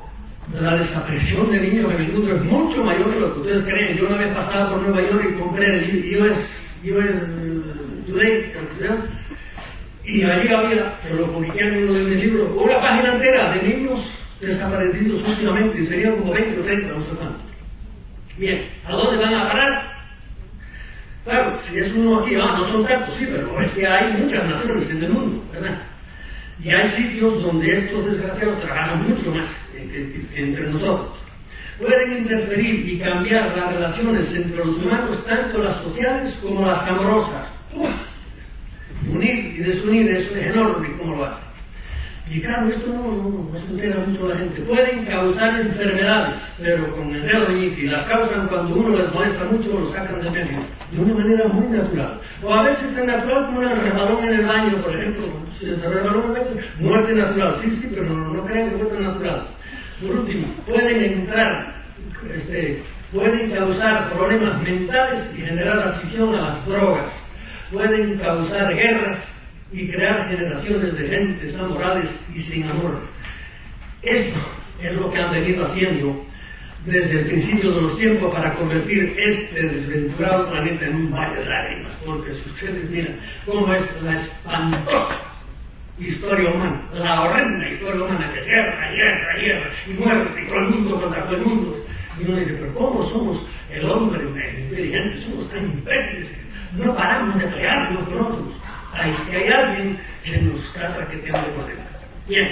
la desaparición de niños en el mundo es mucho mayor de lo que ustedes creen. Yo una vez pasaba por Nueva York y compré el U S Today, y allí había, que lo publiqué en uno de mis libros, una página entera de niños desaparecidos últimamente, y serían como veinte o treinta, no sé cuánto. Bien, ¿a dónde van a parar? Claro, si es uno aquí, ah, no son tantos, sí, pero es que hay muchas naciones en el mundo, ¿verdad? Y hay sitios donde estos desgraciados trabajan mucho más que, que entre nosotros. Pueden interferir y cambiar las relaciones entre los humanos, tanto las sociales como las amorosas. Uf, unir y desunir, eso es enorme cómo lo hacen. Y claro, esto no, no, no se entera mucho la gente. Pueden causar enfermedades, pero con el dedo meñique, y las causan cuando uno les molesta mucho, lo sacan de medio, de una manera muy natural. O a veces tan natural como el resbalón en el baño, por ejemplo. Si se resbaló en el baño, muerte natural. Sí, sí, pero no, no crean que fue tan natural. Por último, pueden entrar, este, pueden causar problemas mentales y generar afición a las drogas. Pueden causar guerras y crear generaciones de gentes amorales y sin amor. Esto es lo que han venido haciendo desde el principio de los tiempos para convertir este desventurado planeta en un valle de lágrimas, porque si ustedes miran cómo es la espantosa historia humana, la horrenda historia humana, que guerra, guerra, guerra, y muerte, y todo el mundo contra todo el mundo, y uno dice, pero ¿cómo somos el hombre inteligente? Somos tan imbéciles que no paramos de pelearnos con otros. Ahí es que hay alguien que nos trata que tenga de poder. Bien.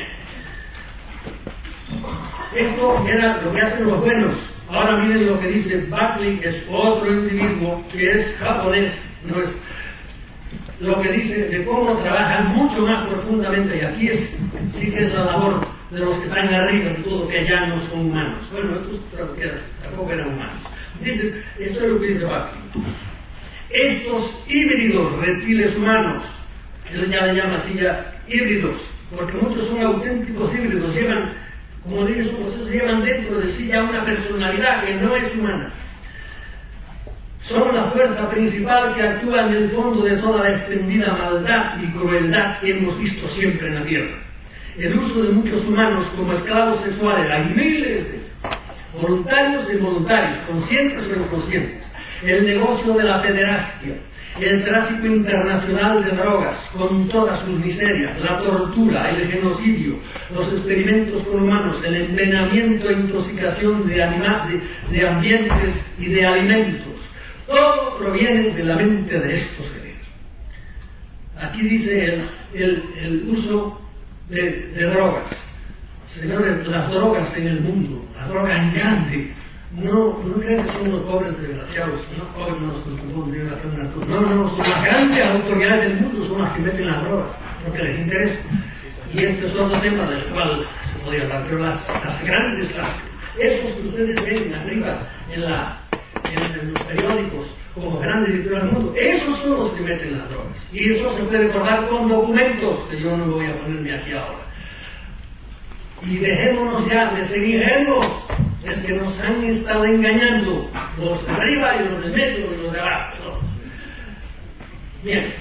Esto era lo que hacen los buenos. Ahora miren lo que dice Buckley, que es otro individuo que es japonés, no es lo que dice de cómo trabajan mucho más profundamente, y aquí es, sí que es la labor de los que están arriba de todo, que ya no son humanos. Bueno, estos tampoco eran humanos. Dice, esto es lo que dice Buckley. Estos híbridos reptiles humanos, él ya le llama así ya híbridos, porque muchos son auténticos híbridos, llevan, como dice su proceso, llevan dentro de sí ya una personalidad que no es humana. Son la fuerza principal que actúa en el fondo de toda la extendida maldad y crueldad que hemos visto siempre en la tierra. El uso de muchos humanos como esclavos sexuales, hay miles de voluntarios e involuntarios, conscientes o inconscientes. El negocio de la pederastia, el tráfico internacional de drogas con todas sus miserias, la tortura, el genocidio, los experimentos con humanos, el envenenamiento e intoxicación de, anima, de, de ambientes y de alimentos, todo proviene de la mente de estos seres. Aquí dice el, el, el uso de, de drogas. Señores, las drogas en el mundo, las drogas en grande, no, no crean que son los pobres desgraciados, no pobres no son desgraciados, no, no, no, son las grandes autoridades del mundo, son las que meten las drogas, porque les interesa. Y este es otro tema del cual se podría hablar, pero las, las grandes, las, esos que ustedes ven arriba en, la, en, en los periódicos como grandes editoriales del mundo, esos son los que meten las drogas. Y eso se puede probar con documentos, que yo no voy a ponerme aquí ahora. Y dejémonos ya de seguir errores, es que nos han estado engañando los de arriba y los de medio y los de abajo. Todos. Bien.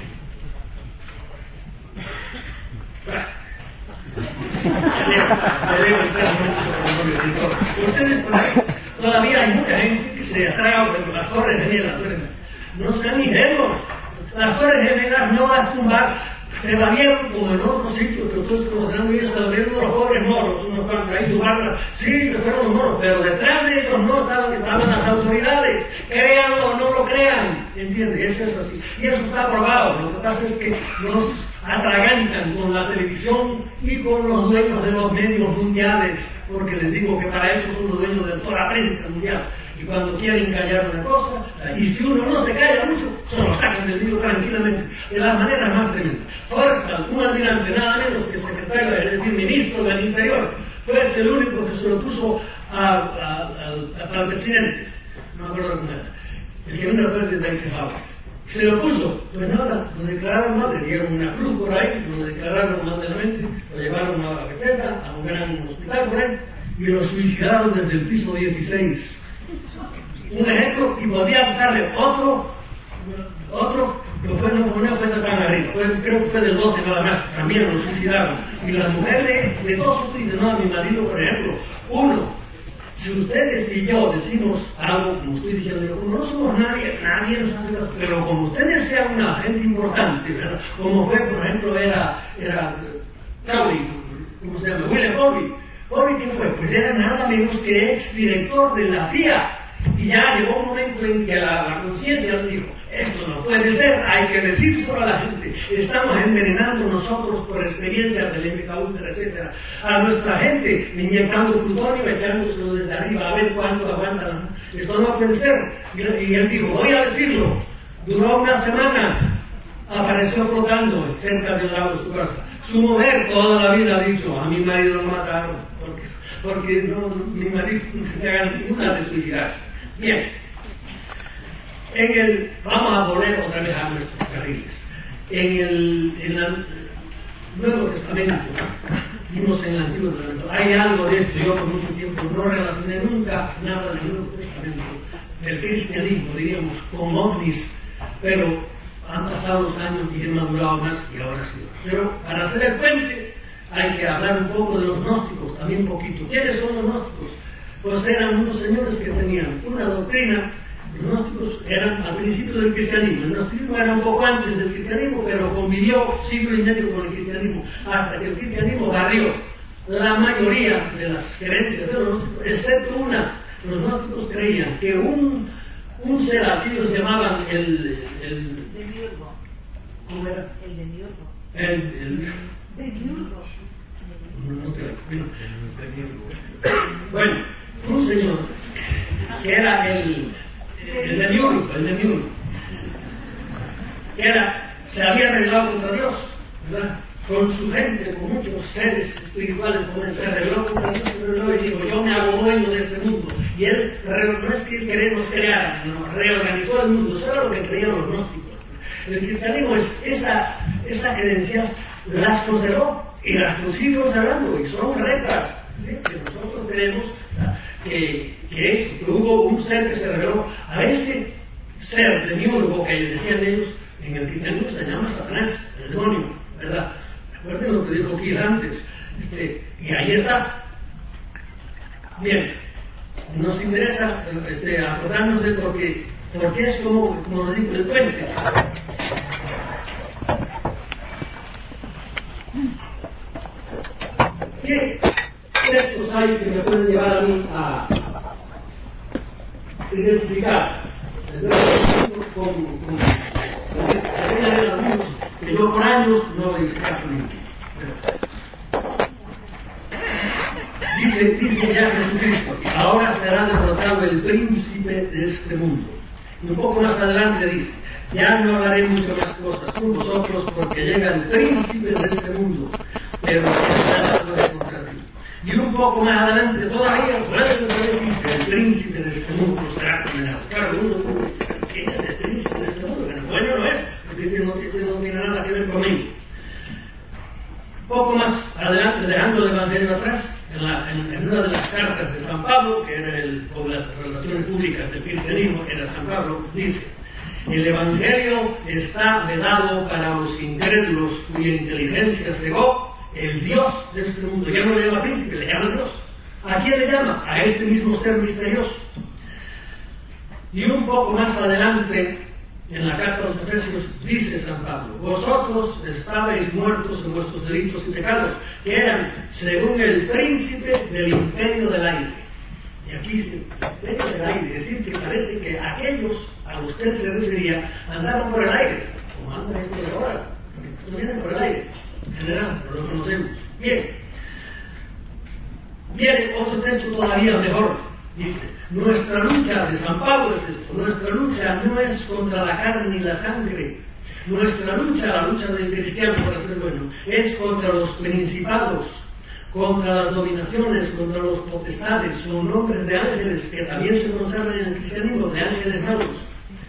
Ustedes por ahí, todavía hay mucha gente que se atrae por las torres gemelas. No sean ingenuos. Las torres gemelas no las tumbar. Se la vieron como en otros sitios que ustedes conocerán, y se la vieron los pobres moros, unos cuantos ahí tumbarla. Sí, que fueron los moros, pero detrás de ellos no estaban, estaban las autoridades. Créanlo o no lo crean, ¿entiendes? Eso es así. Y eso está probado. Lo que pasa es que nos atragantan con la televisión y con los dueños de los medios mundiales, porque les digo que para eso son los dueños de toda la prensa mundial. Y cuando quieren callar una cosa, y si uno no se calla mucho, se lo sacan del libro tranquilamente, de las maneras más tremendas. Forstall, un almirante, nada menos que secretario, es decir, ministro del Interior, fue el único que se lo puso a, a, a, para el presidente. No me acuerdo cómo era. El que vino después de Eisenhower. Se lo puso, pues nada, lo declararon mal, le dieron una cruz por ahí, lo declararon malamente, lo llevaron a la receta, a un gran hospital por ahí, y lo suicidaron desde el piso dieciséis. Un ejemplo, y podía darle otro, otro, que fue, no, no fue tan arriba, fue, creo que fue del doce nada más, también lo suicidaron. Y las mujeres de todos dicen, no, mi marido, por ejemplo, uno, Si ustedes y yo decimos algo, como estoy diciendo, como no somos nadie, nadie nos hace caso, pero como ustedes sean una gente importante, ¿verdad? Como fue, por ejemplo, era, era Crowley, ¿cómo se llama? William Colby. Colby, ¿quién fue? Pues era nada menos que exdirector de la C I A. Y ya llegó un momento en que la, la conciencia nos dijo, esto no puede ser, hay que decírselo a la gente. Estamos envenenando nosotros por experiencias del M K Ultra, etcétera, a nuestra gente, inyectando plutonio, echándoselo desde arriba a ver cuánto aguantan. Esto no puede ser. Y, y él dijo, voy a decirlo. Duró una semana, apareció flotando cerca del lado de su casa. Su mujer toda la vida ha dicho, a mi marido lo mataron, porque, porque no, mi marido no se haga ninguna de suicidarse. Bien, en el, vamos a volver otra vez a nuestros carriles. En el, en el Nuevo Testamento, vimos en el Antiguo Testamento, hay algo de esto, yo por mucho tiempo no relacioné nunca nada del Nuevo Testamento, del cristianismo, diríamos, con ovnis, pero han pasado los años y he madurado más y ahora sí. Pero para hacer el puente hay que hablar un poco de los gnósticos, también un poquito. ¿Quiénes son los gnósticos? Pues eran unos señores que tenían una doctrina. Los gnósticos eran al principio del cristianismo. El gnosticismo era un poco antes del cristianismo, pero convivió siglo y medio con el cristianismo, hasta que el cristianismo barrió la mayoría de las creencias de los gnósticos, excepto una. Los gnósticos creían que un, un ser al que ellos llamaban el... el Demiurgo. ¿Cómo era? El demiurgo. El... el Demiurgo. no, no te, bueno, bueno, un señor que era el... el demiurgo, el demiurgo, que era, se había rebelado contra Dios, ¿verdad? Con su gente, con muchos seres espirituales, como él se rebeló contra Dios, se rebeló y dijo, yo me hago dueño de este mundo. Y él, no es que queremos crear, no, reorganizó el mundo. Eso era lo que creían los gnósticos. El cristianismo es esa, esa creencia, las conservó y las sigue conservando, y son retras, ¿sí? Que nosotros creemos que, que, es, que hubo un ser que se reveló. A ese ser demiurgo que decían ellos, en el cristianismo se llama Satanás, el demonio, ¿verdad? Recuerden lo que dijo Kiel antes, este, y ahí está. Bien, nos interesa este, acordarnos de por qué, porque es como, como lo digo, el puente. ¿Qué textos hay que me pueden llevar a mí a identificar con, con, que yo por años no voy a identificar con ellos? Dice, dice ya Jesucristo, ahora será derrotado el príncipe de este mundo. Y un poco más adelante dice, ya no hablaré mucho más cosas con vosotros porque llega el príncipe de este mundo, pero será contra ti. Y un poco más adelante todavía, el príncipe de este mundo será condenado. Claro, uno dice, ¿quién es el príncipe de este mundo? Bueno, no es, porque no, ese no tiene nada que ver conmigo. Poco más adelante, dejando el Evangelio atrás, en, la, en, en una de las cartas de San Pablo, que era el, o las relaciones públicas del cristianismo, era San Pablo, dice, el Evangelio está vedado para los incrédulos cuya inteligencia cegó el Dios de este mundo. Ya no le llama príncipe, le llama Dios. ¿A quién le llama? A este mismo ser misterioso. Y un poco más adelante, en la carta a los Efesios, dice San Pablo, vosotros estabais muertos en vuestros delitos y pecados, que eran según el príncipe del imperio del aire. Y aquí dice, imperio del aire, es decir, que parece que aquellos a los que se refería andaban por el aire, como andan estos de ahora, no vienen por el aire, en general, no lo conocemos. Bien, viene otro texto todavía mejor, dice, nuestra lucha, de San Pablo es esto, nuestra lucha no es contra la carne ni la sangre, nuestra lucha, la lucha del cristiano para ser bueno, es contra los principados, contra las dominaciones, contra los potestades, son nombres de ángeles que también se conservan en el cristianismo, de ángeles malos,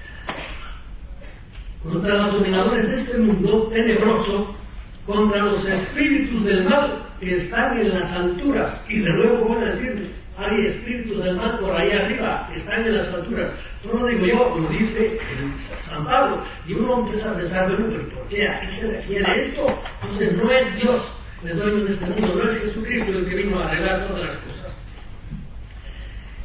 contra los dominadores de este mundo tenebroso, contra los espíritus del mal que están en las alturas, y de nuevo voy a decir, hay espíritus del mal por ahí arriba, que están en las alturas. No lo digo yo, lo dice San Pablo, y uno empieza a pensar, bueno, pero ¿por qué? ¿A qué se refiere esto? Entonces no es Dios el dueño de este mundo, no es Jesucristo el que vino a arreglar todas las cosas.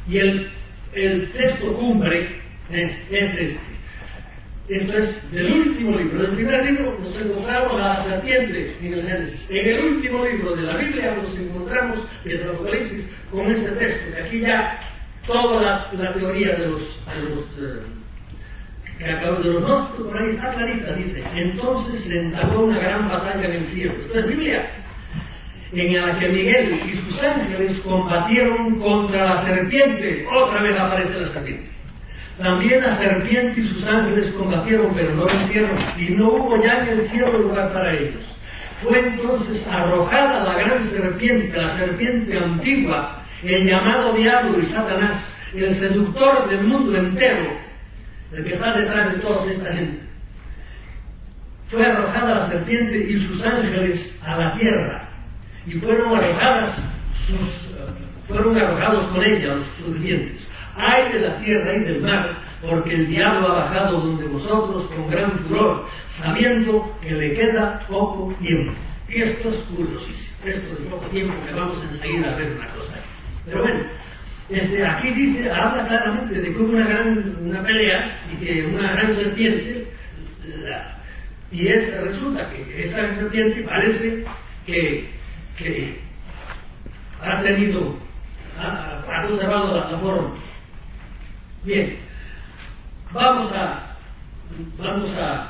Y el, el texto cumbre eh, es este. Esto es del último libro. En el primer libro nos encontramos a la serpiente en el Génesis. En el último libro de la Biblia nos encontramos, que es el Apocalipsis, con este texto. Que aquí ya toda la, la teoría de los, de los eh, que acabó de los gnósticos, por ahí está clarita, dice: entonces se entabló una gran batalla en el cielo. Esto es Biblia, en la que Miguel y sus ángeles combatieron contra la serpiente. Otra vez aparece la serpiente. También la serpiente y sus ángeles combatieron, pero no vencieron, y no hubo ya en el cielo lugar para ellos. Fue entonces arrojada la gran serpiente, la serpiente antigua, el llamado diablo y Satanás, el seductor del mundo entero, el que está detrás de toda esta gente. Fue arrojada la serpiente y sus ángeles a la tierra, y fueron arrojadas sus, fueron arrojados con ella los serpientes. Ay de la tierra y del mar, porque el diablo ha bajado donde vosotros con gran furor, sabiendo que le queda poco tiempo. Y esto es curiosísimo, esto de poco tiempo, que vamos enseguida a ver una cosa ahí. Pero bueno, este, aquí dice, habla claramente de que hubo una gran una pelea y que una gran serpiente, la, y es, resulta que esa serpiente parece que, que ha tenido, ha, ha conservado la, la forma. Bien, vamos a, vamos a,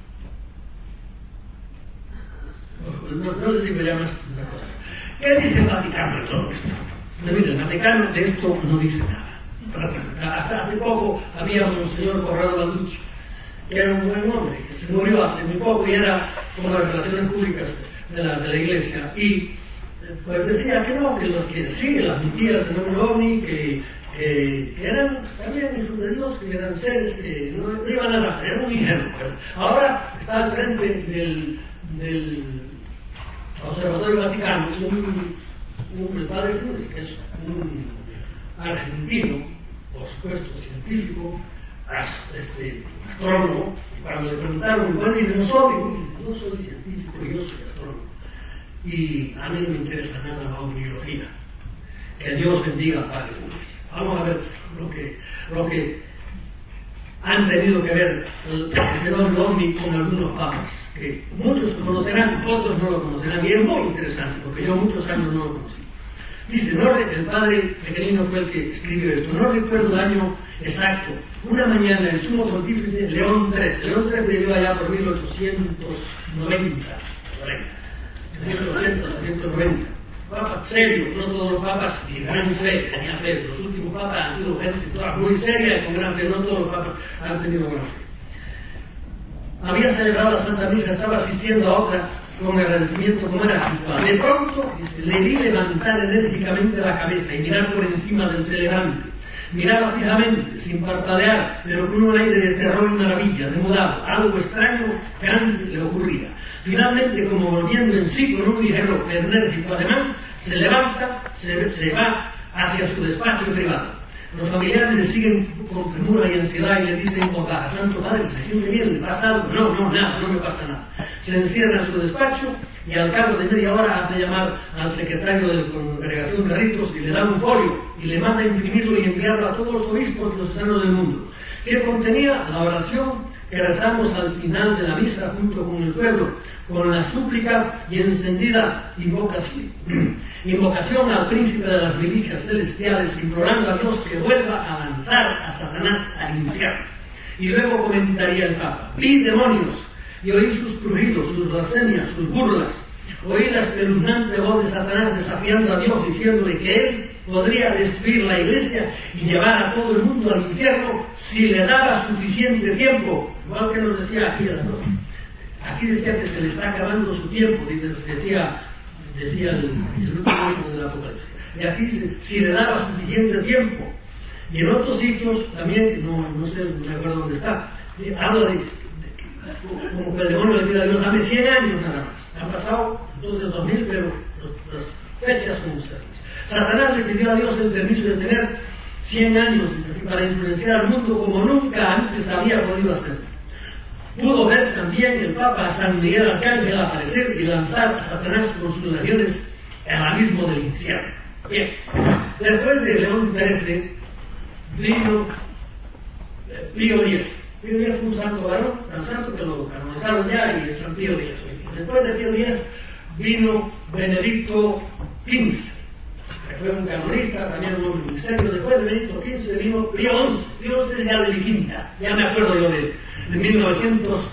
no, no les digo ya más una cosa. ¿Qué dice el Vaticano de todo esto? No, mire, el Vaticano de esto no dice nada. Hasta hace poco había un señor Corrado Balducci, que era un buen hombre, que se murió hace muy poco y era como las relaciones públicas de la, de la Iglesia. Y pues decía que no, que los que sí, que las mentiras de un ovni, que Que, que eran también hijos de Dios, que eran seres que no, no iban a nacer, era un ingenuo. Ahora está al frente del, del Observatorio Vaticano un, un padre Flores, que es un argentino, por supuesto científico, este, astrónomo. Y cuando le preguntaron, bueno, y no soy, no soy científico, yo soy astrónomo, y a mí no me interesa nada la biología. Que Dios bendiga al padre Flores. Vamos a ver lo que, lo que han tenido que ver el fenómeno ovni con algunos papas, que muchos conocerán, otros no lo conocerán, y es muy interesante, porque yo muchos años no lo conocí. Dice, no, el padre pequeño fue el que escribió esto, no recuerdo el año exacto. Una mañana el sumo pontífice León tercero, León tercero vivió allá por mil ochocientos noventa, mil ochocientos noventa. Papas serios, no todos los papas de gran fe tenían fe, los últimos papas han sido gente todas muy seria y con gran fe, no todos los papas han tenido gran fe. Había celebrado la Santa Misa, estaba asistiendo a otra con agradecimiento como era habitual. De pronto le vi levantar enérgicamente la cabeza y mirar por encima del celebrante. Miraba fijamente, sin parpadear, pero con un aire de terror y maravilla, demudado. Algo extraño, grande le ocurría. Finalmente, como volviendo en sí con un ligero enérgico ademán, se levanta, se, se va hacia su despacho privado. Los familiares le siguen con premura y ansiedad y le dicen con baja: Santo Padre, ¿se siente bien? ¿Le pasa algo? No, no, nada, no me pasa nada. Se encierra en su despacho y al cabo de media hora hace llamar al secretario de la Congregación de Ritos y le da un folio y le manda a imprimirlo y enviarlo a todos los obispos de los estados del mundo, que contenía la oración que rezamos al final de la misa junto con el pueblo, con la súplica y encendida invocación, invocación al príncipe de las milicias celestiales, implorando a Dios que vuelva a lanzar a Satanás al infierno. Y luego comentaría el Papa: vi demonios y oí sus crujidos, sus blasfemias, sus burlas, oí la espeluznante voz de Satanás desafiando a Dios, diciéndole que él podría destruir la iglesia y llevar a todo el mundo al infierno si le daba suficiente tiempo, igual que nos decía aquí a las dos. Aquí decía que se le está acabando su tiempo, decía, decía el, el último libro de la Apocalipsis. Y aquí dice, si le daba suficiente tiempo. Y en otros sitios también, no, no sé, no me acuerdo dónde está, habla de, de como que el demonio le pide a Dios: dame cien años nada más. Han pasado entonces dos mil, pero las fechas son ustedes. Satanás le pidió a Dios el permiso de tener cien años para influenciar al mundo como nunca antes había podido hacerlo. Pudo ver también el Papa a San Miguel Arcángel aparecer y lanzar a Satanás con sus legiones al abismo del infierno. Bien, después de León trece vino eh, Pío Díaz. Pío Díaz fue un santo varón, tan santo que lo canonizaron ya y es San Pío Díaz. Después de Pío Díaz vino Benedicto quince, que fue un canonista, también un hombre ministerio. Después de Benedicto quince vino Pío once. Pío once es ya de mi quinta, ya me acuerdo yo de, de mil novecientos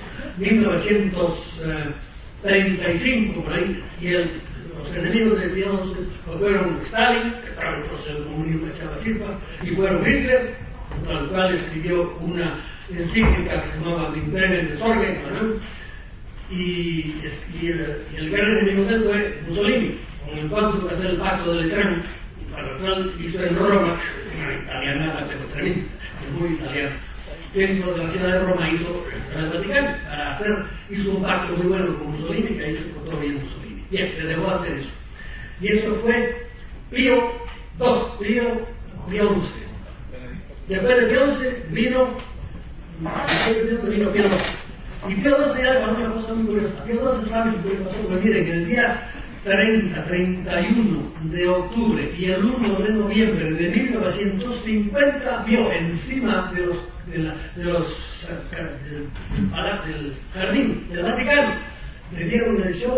treinta y cinco por ahí, y el, los enemigos de Pío once fueron Stalin, que estaba en el proceso del comunismo, echaba chispa, y fueron Hitler, al cual escribió una encíclica que se llamaba L'Impreme del Desorden, ¿no? y, y, el, y el gran enemigo de él fue Mussolini, con el cual tuvo que hacer el pacto del Letrán, para el cual hizo en Roma, una italiana, pero tremenda, es muy italiana. Dentro de la ciudad de Roma hizo el Vaticano para hacer, hizo un pacto muy bueno con Mussolini, que ahí se portó bien Mussolini. Bien, le dejó hacer eso. Y eso fue Pío dos, Pío, Pío once. Después de Pío once vino, vino Pío doce. Y Pío doce ya era una cosa muy curiosa. Pío doce sabe lo que pasó, porque miren que el día treinta, treinta y uno de octubre y el uno de noviembre de mil novecientos cincuenta vio encima de los, de la, de los del, del jardín del Vaticano, le dieron una edición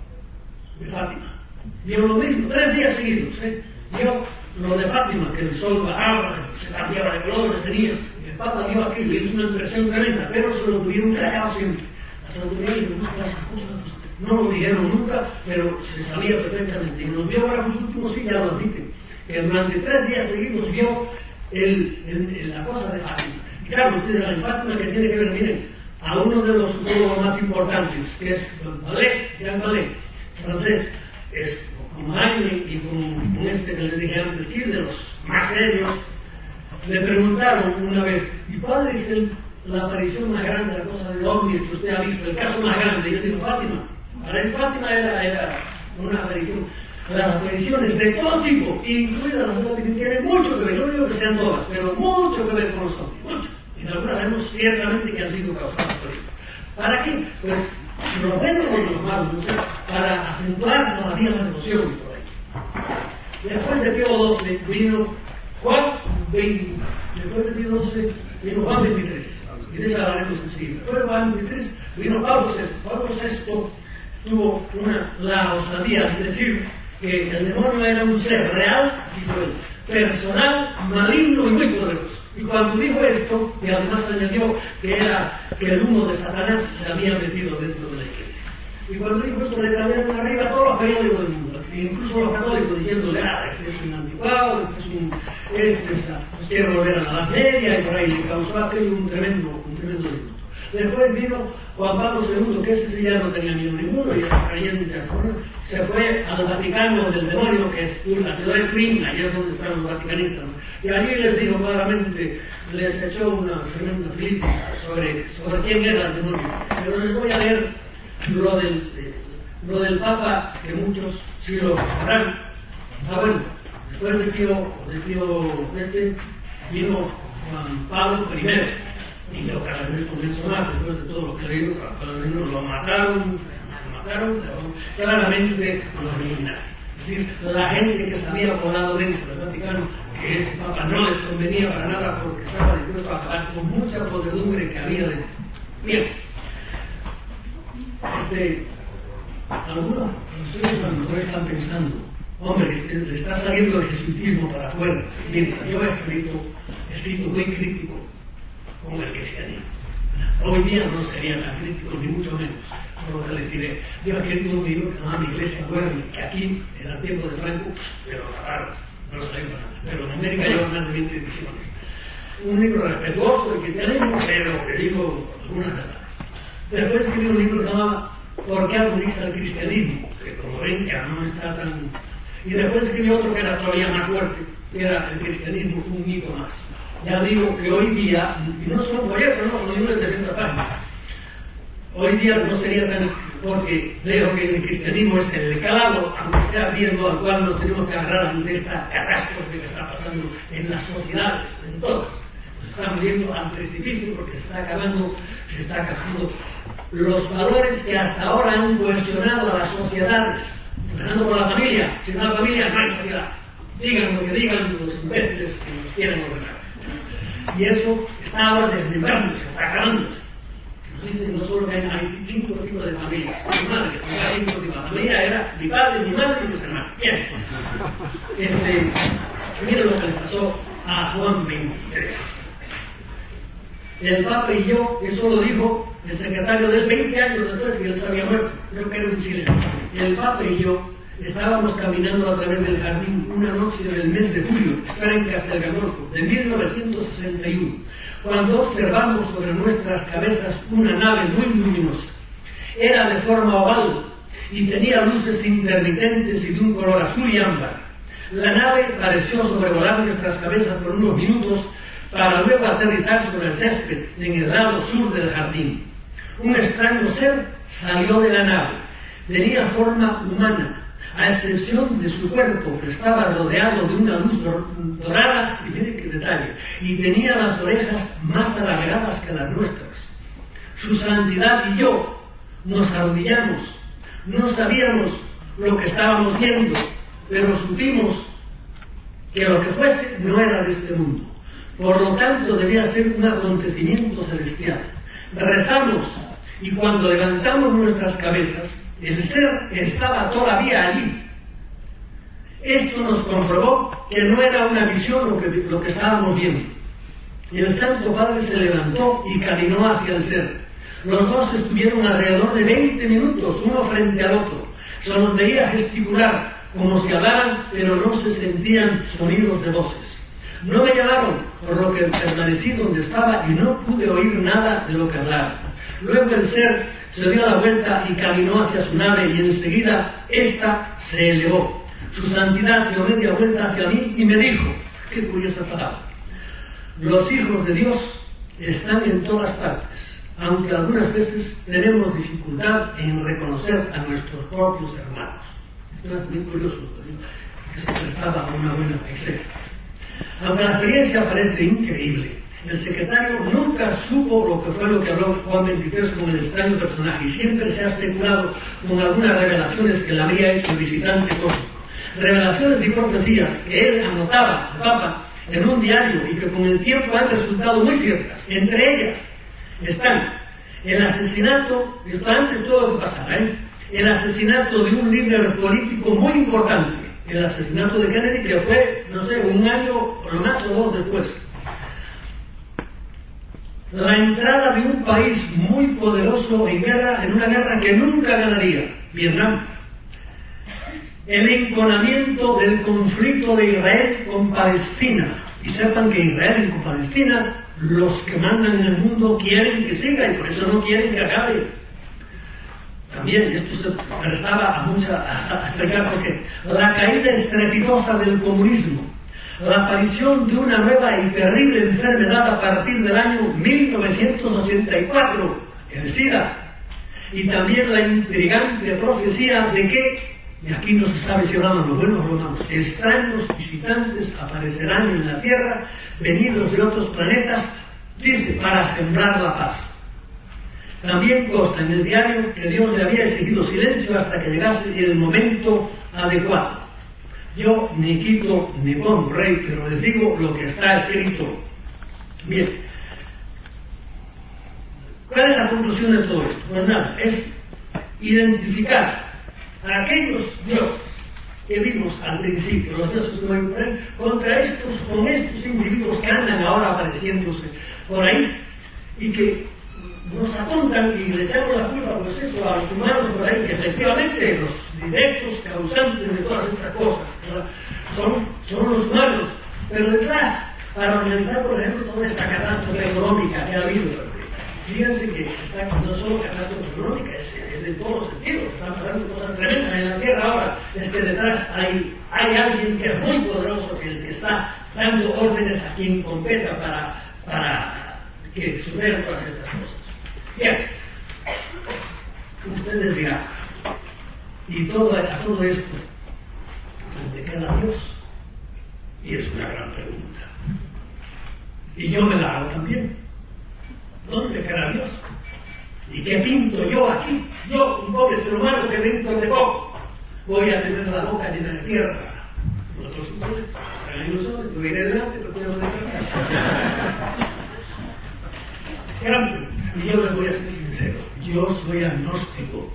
de Fátima. Vio lo mismo, tres días seguidos, ¿eh? Vio lo de Fátima, que el sol bajaba, se cambiaba de color, que tenía. El Papa vio aquello, y es una impresión tremenda, pero se lo tuvieron callado siempre. Las autoridades le gustan esas cosas. No lo dijeron nunca, pero se sabía perfectamente. Y nos vio ahora por último, sí, ya lo admiten, que durante tres días seguidos vio el, el, el, la cosa de Fátima. Y claro, ustedes la Fátima que tiene que ver, miren, a uno de los teólogos más importantes, que es Vallée, Jean Vallée, francés, es con Magne y con, con este que les dije antes, que de los más serios, le preguntaron una vez, ¿y cuál es el, la aparición más grande, la cosa de ovnis que usted ha visto, el caso más grande? Y yo digo, Fátima. Para el Fátima era, era una aparición. Las apariciones de todo tipo, incluidas las otras que tienen mucho que ver, no digo que sean todas, pero mucho que ver con los ovnis, mucho. Y algunas sabemos ciertamente que han sido causadas por ellos. ¿Para qué? Pues los buenos con los malos, ¿no? Para acentuar todavía la devoción por ahí. Después de Pío doce vino Juan veinte, después de Pío doce vino Juan veintitrés, y de esa hablaremos enseguida. Después de Juan veintitrés vino Pablo sexto. Pablo sexto tuvo una, la osadía de decir que el demonio era un ser real y cruel, personal, maligno y muy poderoso. Y cuando dijo esto, y además añadió que era que el humo de Satanás se había metido dentro de la iglesia. Y cuando dijo esto, le trajeron arriba a todos los periódicos del mundo, incluso los católicos, diciéndole, ah, este es un anticuado, este es un, este es la, pues quiere volver a la Edad Media, y por ahí le causó aquello un tremendo, un tremendo disgusto. Después vino Juan Pablo segundo, que ese sí ya no tenía miedo ninguno, y era creyente, se fue al Vaticano del demonio, que es la ciudad de Turín, allí es donde están los vaticanistas, ¿no? Y allí les dijo claramente, les echó una tremenda crítica sobre, sobre quién era el demonio. Pero les voy a leer lo del, eh, lo del Papa, que muchos sí lo sabrán. Ah, bueno, después de Pío, de Pío este, vino Juan Pablo primero. Y yo cada vez comienzo más, después de todo lo que he leído, cada vez lo mataron, lo mataron, pero claramente lo eliminaron. Es decir, la gente que se había colado dentro del Vaticano, que ese Papa no les convenía para nada porque estaba dispuesto a acabar con mucha podredumbre que había dentro. Bien, este, algunos de ustedes a lo mejor están pensando, hombre, le está saliendo el jesuitismo para afuera. Bien, yo he escrito, he escrito muy crítico con el cristianismo. Hoy día no sería tan crítico, ni mucho menos. Por lo que les diré, yo he escrito un libro que se llama Mi Iglesia Muerde, que aquí, en el tiempo de Franco, pero raro, no lo sabía para nada. Pero en América lleva más de veinte ediciones. Un libro respetuoso del cristianismo, pero que digo algunas verdades. Después escribí un libro que se llama ¿Por qué agoniza el cristianismo? Que como ven ya no está tan... Y después escribí otro que era todavía más fuerte, que era el cristianismo un mito más. Ya digo que hoy día, y no son folletos, no, son libros de setenta páginas. Hoy día no sería tan, porque veo que el cristianismo es el calado, aunque sea viendo al cual nos tenemos que agarrar ante esta catástrofe que está pasando en las sociedades, en todas. Estamos yendo al precipicio porque se está acabando, se está acabando los valores que hasta ahora han cohesionado a las sociedades, empezando por la familia. Sin una familia no hay sociedad. Digan lo que digan los imbéciles que nos quieren ordenar. y eso estaba desmembrándose, está acabándose. Nos dicen no solo que hay, hay cinco tipos de familia, mi madre, hay cinco tipos de familia, era mi padre, mi madre y mis hermanos. Bien. Este, miren lo que le pasó a Juan veintitrés. El Papa y yo, eso lo dijo el secretario de él veinte años después que él se había muerto, creo que era un chileno. El Papa y yo estábamos caminando a través del jardín una noche del mes de julio, estar en Castelgandolfo, de mil novecientos sesenta y uno, cuando observamos sobre nuestras cabezas una nave muy luminosa. Era de forma oval y tenía luces intermitentes y de un color azul y ámbar. La nave pareció sobrevolar nuestras cabezas por unos minutos para luego aterrizar sobre el césped en el lado sur del jardín. Un extraño ser salió de la nave. Tenía forma humana, a excepción de su cuerpo, que estaba rodeado de una luz dorada, y miren qué detalle, y tenía las orejas más alargadas que las nuestras. Su santidad y yo nos arrodillamos. No sabíamos lo que estábamos viendo, pero supimos que lo que fuese no era de este mundo. Por lo tanto, debía ser un acontecimiento celestial. Rezamos, y cuando levantamos nuestras cabezas, el ser estaba todavía allí. Esto nos comprobó que no era una visión lo que, lo que estábamos viendo. Y el Santo Padre se levantó y caminó hacia el ser. Los dos estuvieron alrededor de veinte minutos, uno frente al otro. Se los veía gesticular, como si hablaran, pero no se sentían sonidos de voces. No me llamaron, por lo que permanecí donde estaba y no pude oír nada de lo que hablaban. Luego el ser se dio la vuelta y caminó hacia su nave, y enseguida ésta se elevó. Su santidad dio media vuelta hacia mí y me dijo, qué curiosa palabra: los hijos de Dios están en todas partes, aunque algunas veces tenemos dificultad en reconocer a nuestros propios hermanos. Esto es muy curioso, que se prestaba a una buena exégesis. Aunque la experiencia parece increíble, el secretario nunca supo lo que fue lo que habló Juan veintitrés con el extraño personaje, y siempre se ha especulado con algunas revelaciones que le habría hecho el visitante cósmico. Revelaciones y profecías que él anotaba, el Papa, en un diario, y que con el tiempo han resultado muy ciertas. Entre ellas están el asesinato, esto antes de todo lo que pasara, ¿eh? el asesinato de un líder político muy importante, el asesinato de Kennedy, que fue, no sé, un año o lo más o dos después. La entrada de un país muy poderoso en guerra, en una guerra que nunca ganaría, Vietnam. El enconamiento del conflicto de Israel con Palestina. Y sepan que Israel y con Palestina, los que mandan en el mundo quieren que siga, y por eso no quieren que acabe. También esto se prestaba a mucha a, a explicar por qué. La caída estrepitosa del comunismo, la aparición de una nueva y terrible enfermedad a partir del año mil novecientos ochenta y cuatro, el SIDA, y también la intrigante profecía de que, y aquí no se sabe si hablamos lo bueno o lo malo, extraños visitantes aparecerán en la Tierra, venidos de otros planetas, dice, para sembrar la paz. También consta en el diario que Dios le había exigido silencio hasta que llegase el momento adecuado. Yo ni quito ni pongo rey, pero les digo lo que está escrito. Bien, ¿cuál es la conclusión de todo esto? Pues nada, es identificar a aquellos dioses que vimos al principio, los dioses que van contra estos, con estos individuos que andan ahora apareciéndose por ahí y que nos apuntan y le echamos la culpa, pues eso, a los humanos por ahí, que efectivamente los directos causantes de todas estas cosas son, son los humanos, pero detrás, para organizar, por ejemplo, toda esta catástrofe económica que ha habido, fíjense que está no solo catástrofe económica, es, es de todos los sentidos, están pasando cosas tremendas en la tierra ahora, es que detrás hay, hay alguien que es muy poderoso, que, que está dando órdenes a quien competa para, para que superen todas estas cosas. Bien, ustedes dirán, y todo, a todo esto, ¿dónde queda Dios? Y es una gran pregunta. Y yo me la hago también. ¿Dónde queda Dios? ¿Y qué pinto yo aquí? Yo, un pobre ser humano que dentro de poco voy a tener la boca llena de tierra. Nosotros hagan ilusiones, yo iré adelante, pero tengo que dejar. Y yo les voy a ser sincero, yo soy agnóstico.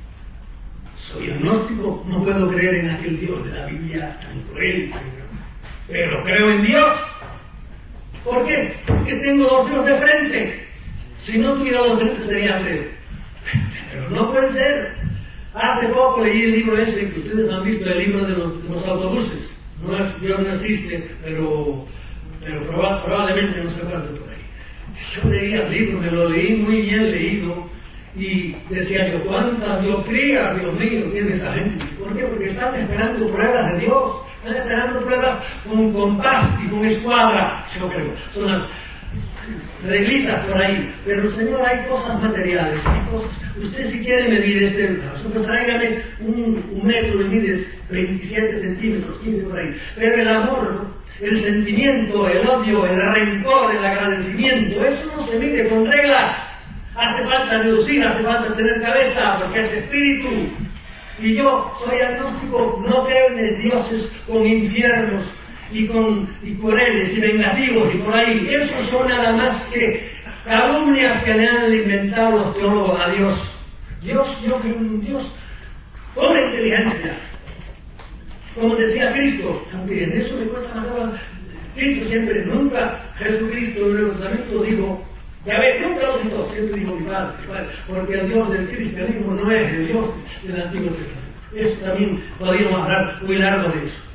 Soy agnóstico, no puedo creer en aquel Dios de la Biblia tan cruel, pero creo en Dios. ¿Por qué? Porque tengo dos Dios de frente. Si no tuviera dos de frente sería feo. Pero no puede ser. Hace poco leí el libro ese que ustedes han visto, el libro de los, de los autobuses. No es, Dios no existe, pero, pero proba, probablemente no se acuerde por ahí. Yo leía el libro, me lo leí muy bien leído, y decía yo, ¿cuántas doctrinas, Dios mío, tiene esta gente? ¿Por qué? Porque están esperando pruebas de Dios, están esperando pruebas con compás y con escuadra, yo creo. Son las reglitas por ahí. Pero Señor, hay cosas materiales, hay cosas. Usted si quiere medir este brazo, pues tráigame un, un metro y mides veintisiete centímetros, quince por ahí. Pero el amor, ¿no? El sentimiento, el odio, el rencor, el agradecimiento, eso no se mide con reglas. Hace falta reducir, hace falta tener cabeza, porque es espíritu. Y yo soy agnóstico, no creo en dioses con infiernos y con y crueles y vengativos y por ahí. Eso son nada más que calumnias que le han inventado los teólogos a Dios. Dios, yo creo en un Dios con inteligencia. Como decía Cristo, también eso me cuesta más. Cristo siempre, nunca Jesucristo en el Nuevo Testamento dijo, ya ves, nunca lo dijo, siempre dijo mi Padre, Padre, porque el Dios del cristianismo no es el Dios del Antiguo Testamento. Eso también podríamos hablar muy largo de eso.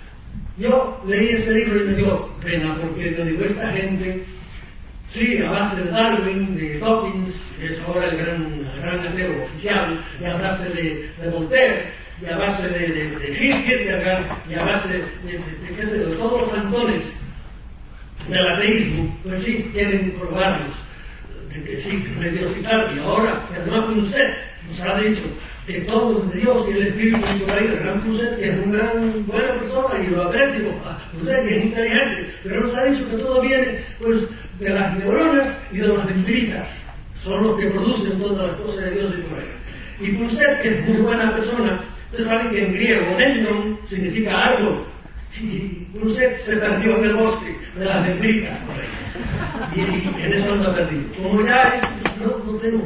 Yo leí ese libro y me dio pena, porque te digo, esta gente, sí, a base de Darwin, de Dawkins, que es ahora el gran, el gran ateo oficial, y a base de, de Voltaire, y a base de, de, de Hitler, y a base de, de, de, de, qué sé, de todos los cantones del ateísmo, pues sí, quieren probarnos de que sí, que Dios y tal, y ahora, además Punset nos ha dicho que todo es de Dios y el Espíritu de por ahí, el gran Punset, que es un gran buena persona y lo aprecio, Punset que es inteligente, pero nos ha dicho que todo viene pues de las neuronas y de las dendritas, son los que producen todas las cosas de Dios y por ahí. Y Punset, que es muy buena persona, ustedes saben que en griego dendron significa árbol, y Punset se perdió en el bosque de las dendritas por ahí, y, y en eso anda perdido. Como ya es, no, no tengo.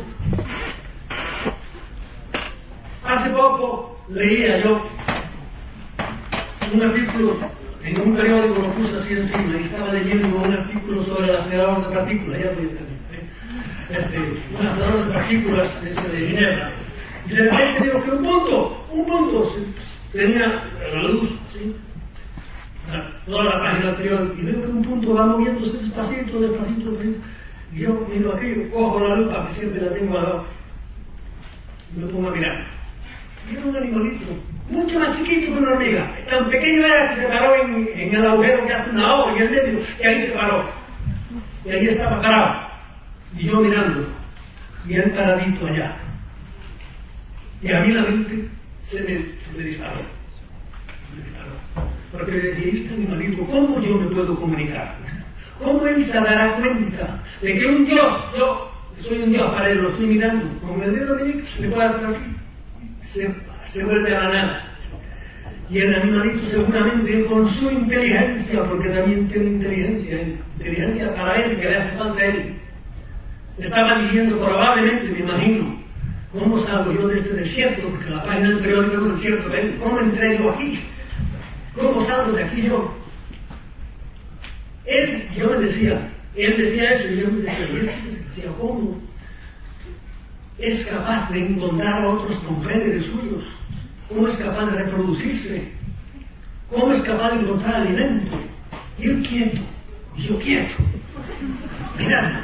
Hace poco leía yo un artículo en un periódico, lo puse así encima, y estaba leyendo un artículo sobre el acelerador de partículas, ya voy a este, un acelerador de partículas este, de Ginebra. Y de repente digo que un punto, un punto, tenía la luz, ¿sí? Toda la página anterior, y veo que un punto va moviéndose despacito, despacito, despacito. Y yo miro aquello, cojo la lupa, que siempre la tengo al lado, y me pongo a mirar. Y era un animalito, mucho más chiquito que una hormiga, tan pequeño era que se paró en, en el agujero que hace una hoja en el medio, y ahí se paró. Y ahí estaba parado, y yo mirando, y él paradito allá. Y a mí la mente se me, se me disparó. Se me disparó. Porque le decía, este animalito, ¿cómo yo me puedo comunicar? ¿Cómo él se dará cuenta de que un Dios, yo soy un Dios para él, lo estoy mirando, con el dedo meñique se me puede hacer así, se, se vuelve a la nada. Y el animalito seguramente con su inteligencia, porque también tiene inteligencia, inteligencia para él, que le hace falta a él, estaba diciendo probablemente, me imagino, ¿cómo salgo yo de este desierto? Porque la página del periódico es un desierto, ¿ven? ¿Cómo entré yo aquí? ¿Cómo salgo de aquí yo? Él, yo me decía, él decía eso y yo me decía, y este decía, ¿cómo es capaz de encontrar a otros congéneres suyos? ¿Cómo es capaz de reproducirse? ¿Cómo es capaz de encontrar alimento? Y él quieto, y yo quieto, mirando.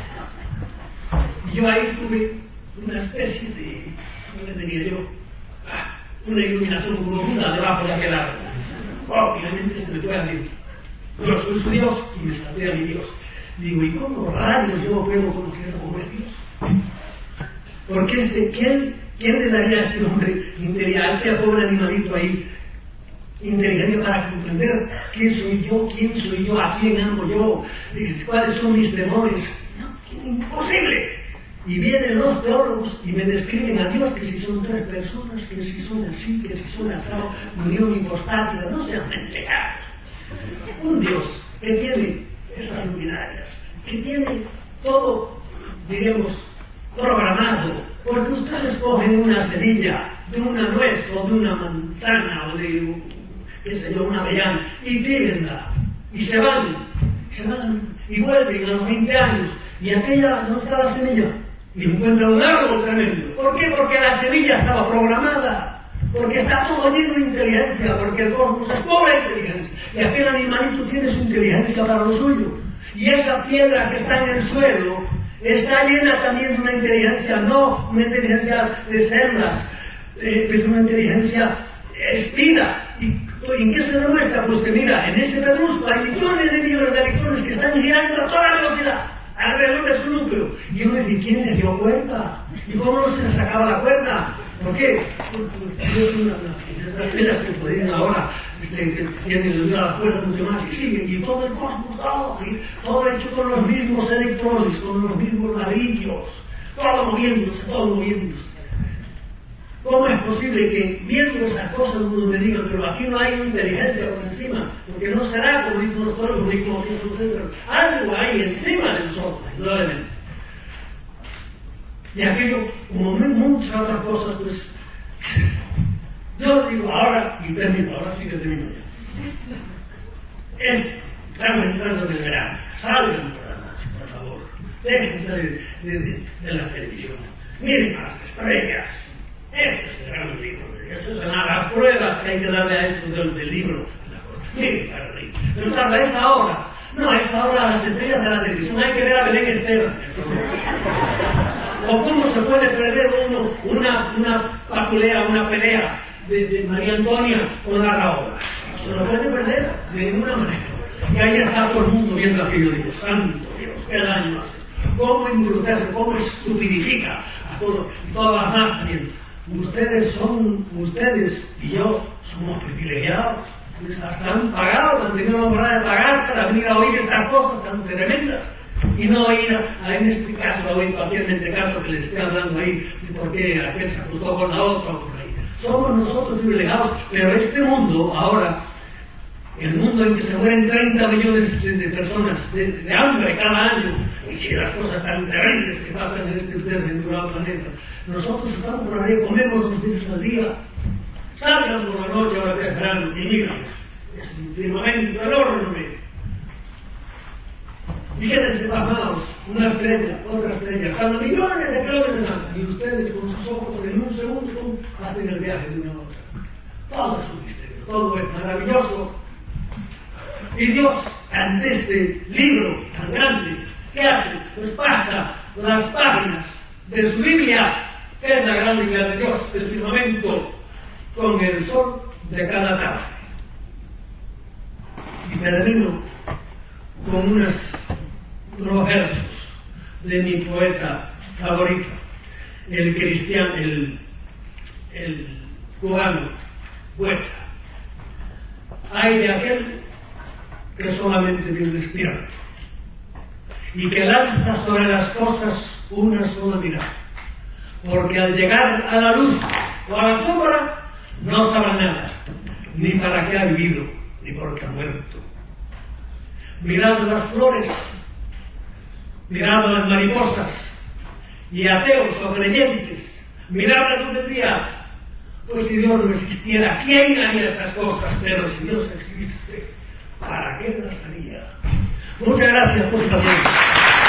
Y yo ahí tuve una especie de, ¿cómo le diría yo? Ah, una iluminación profunda debajo de aquel árbol. Obviamente se me fue a decir, yo soy su Dios y me salvé a mi Dios. Digo, ¿y cómo rayos yo puedo conocer cómo es Dios? Porque este, ¿quién, quién le daría a este hombre inteligente, a este pobre animalito ahí, inteligente para comprender quién soy yo, quién soy yo, a quién amo yo, cuáles son mis temores? No, imposible. Y vienen los teólogos y me describen a Dios que si son tres personas, que si son así, que si son así, unión hipostática, no sean mentiras. un Dios que tiene esas luminarias, que tiene todo, diremos, programado, porque ustedes cogen una semilla de una nuez o de una manzana o de, qué sé yo, una avellana y tírenla y se van, se van y vuelven a los veinte años y aquella no está la semilla y encuentran un árbol tremendo. ¿Por qué? Porque la semilla estaba programada. Porque está todo lleno de inteligencia, porque el cosmos es pura inteligencia. Y aquel animalito tiene su inteligencia para lo suyo. Y esa piedra que está en el suelo está llena también de una inteligencia, no una inteligencia de células, eh, es una inteligencia espina. ¿Y en qué se demuestra? Pues que mira, en ese pedrusco hay millones de millones de electrones que están girando a toda velocidad alrededor de su núcleo. Y uno dice, ¿quién le dio cuerda? ¿Y cómo no se le sacaba la cuerda? ¿Por qué? Porque las piedras que pueden ahora este, tienen la cuerda mucho más y siguen, y todo el cosmos, todo, todo hecho con los mismos electrones, con los mismos ladrillos, todo moviéndose, todo moviéndose. ¿Cómo es posible que viendo esas cosas uno me diga, pero aquí no hay inteligencia por encima? Porque no será como dicen los toros, como dicen ustedes, algo hay encima de nosotros, indudablemente. Y aquello, como muchas otras cosas, pues, yo digo ahora, y termino, ahora sí que termino ya. Es, estamos entrando en el verano, salgan por la noche, por favor, déjense de, de, de, de la televisión, miren a las estrellas, ese será un libro, esas son las pruebas que hay que darle a esto del, del libro, miren para reír, pero claro, a esa hora, no, a esa hora las estrellas de la televisión, hay que ver a Belén Esteban, o cómo se puede perder uno una, una paculea, una pelea de, de María Antonia con la Raola. Se lo puede perder de ninguna manera. Y ahí está todo el mundo viendo aquello. Digo, santo Dios, qué daño hace. Cómo embrutecerse, cómo estupidifica a todos, y todas las más también. Ustedes son, ustedes y yo somos privilegiados. Están pagados, han tenido la oportunidad de pagar para venir a oír estas cosas tan tremendas. Y no ir a, a en este caso, a oír cualquier mentecato que les esté hablando ahí, de por qué aquel se acostó con la otra o por ahí. Somos nosotros privilegiados, pero este mundo ahora, el mundo en que se mueren treinta millones de, de personas de, de hambre cada año, y si las cosas tan terribles que pasan en este desventurado planeta, nosotros estamos por ahí, comemos dos veces al día, salgan por la noche ahora que es verano, y miran, es un firmamento enorme. Fíjense, pasmados, una estrella, otra estrella, están millones de kilómetros de nada, y ustedes con sus ojos en un segundo hacen el viaje de una a otra. Todo es un misterio, todo es maravilloso. Y Dios, ante este libro tan grande, ¿qué hace? Pues pasa las páginas de su Biblia, que es la gran Biblia de Dios, del firmamento, con el sol de cada tarde. Y termino con unas unos versos de mi poeta favorito, el cristiano, el, el cubano Huesca. Hay de aquel que solamente vive despierto y que lanza sobre las cosas una sola mirada, porque al llegar a la luz o a la sombra no sabe nada, ni para qué ha vivido, ni por qué ha muerto. Mirando las flores, mirando las mariposas, y ateos o creyentes, mirando la luz del día, pues si Dios no existiera, ¿quién haría esas cosas? Pero si Dios existe, ¿para qué las haría? Muchas gracias por su atención.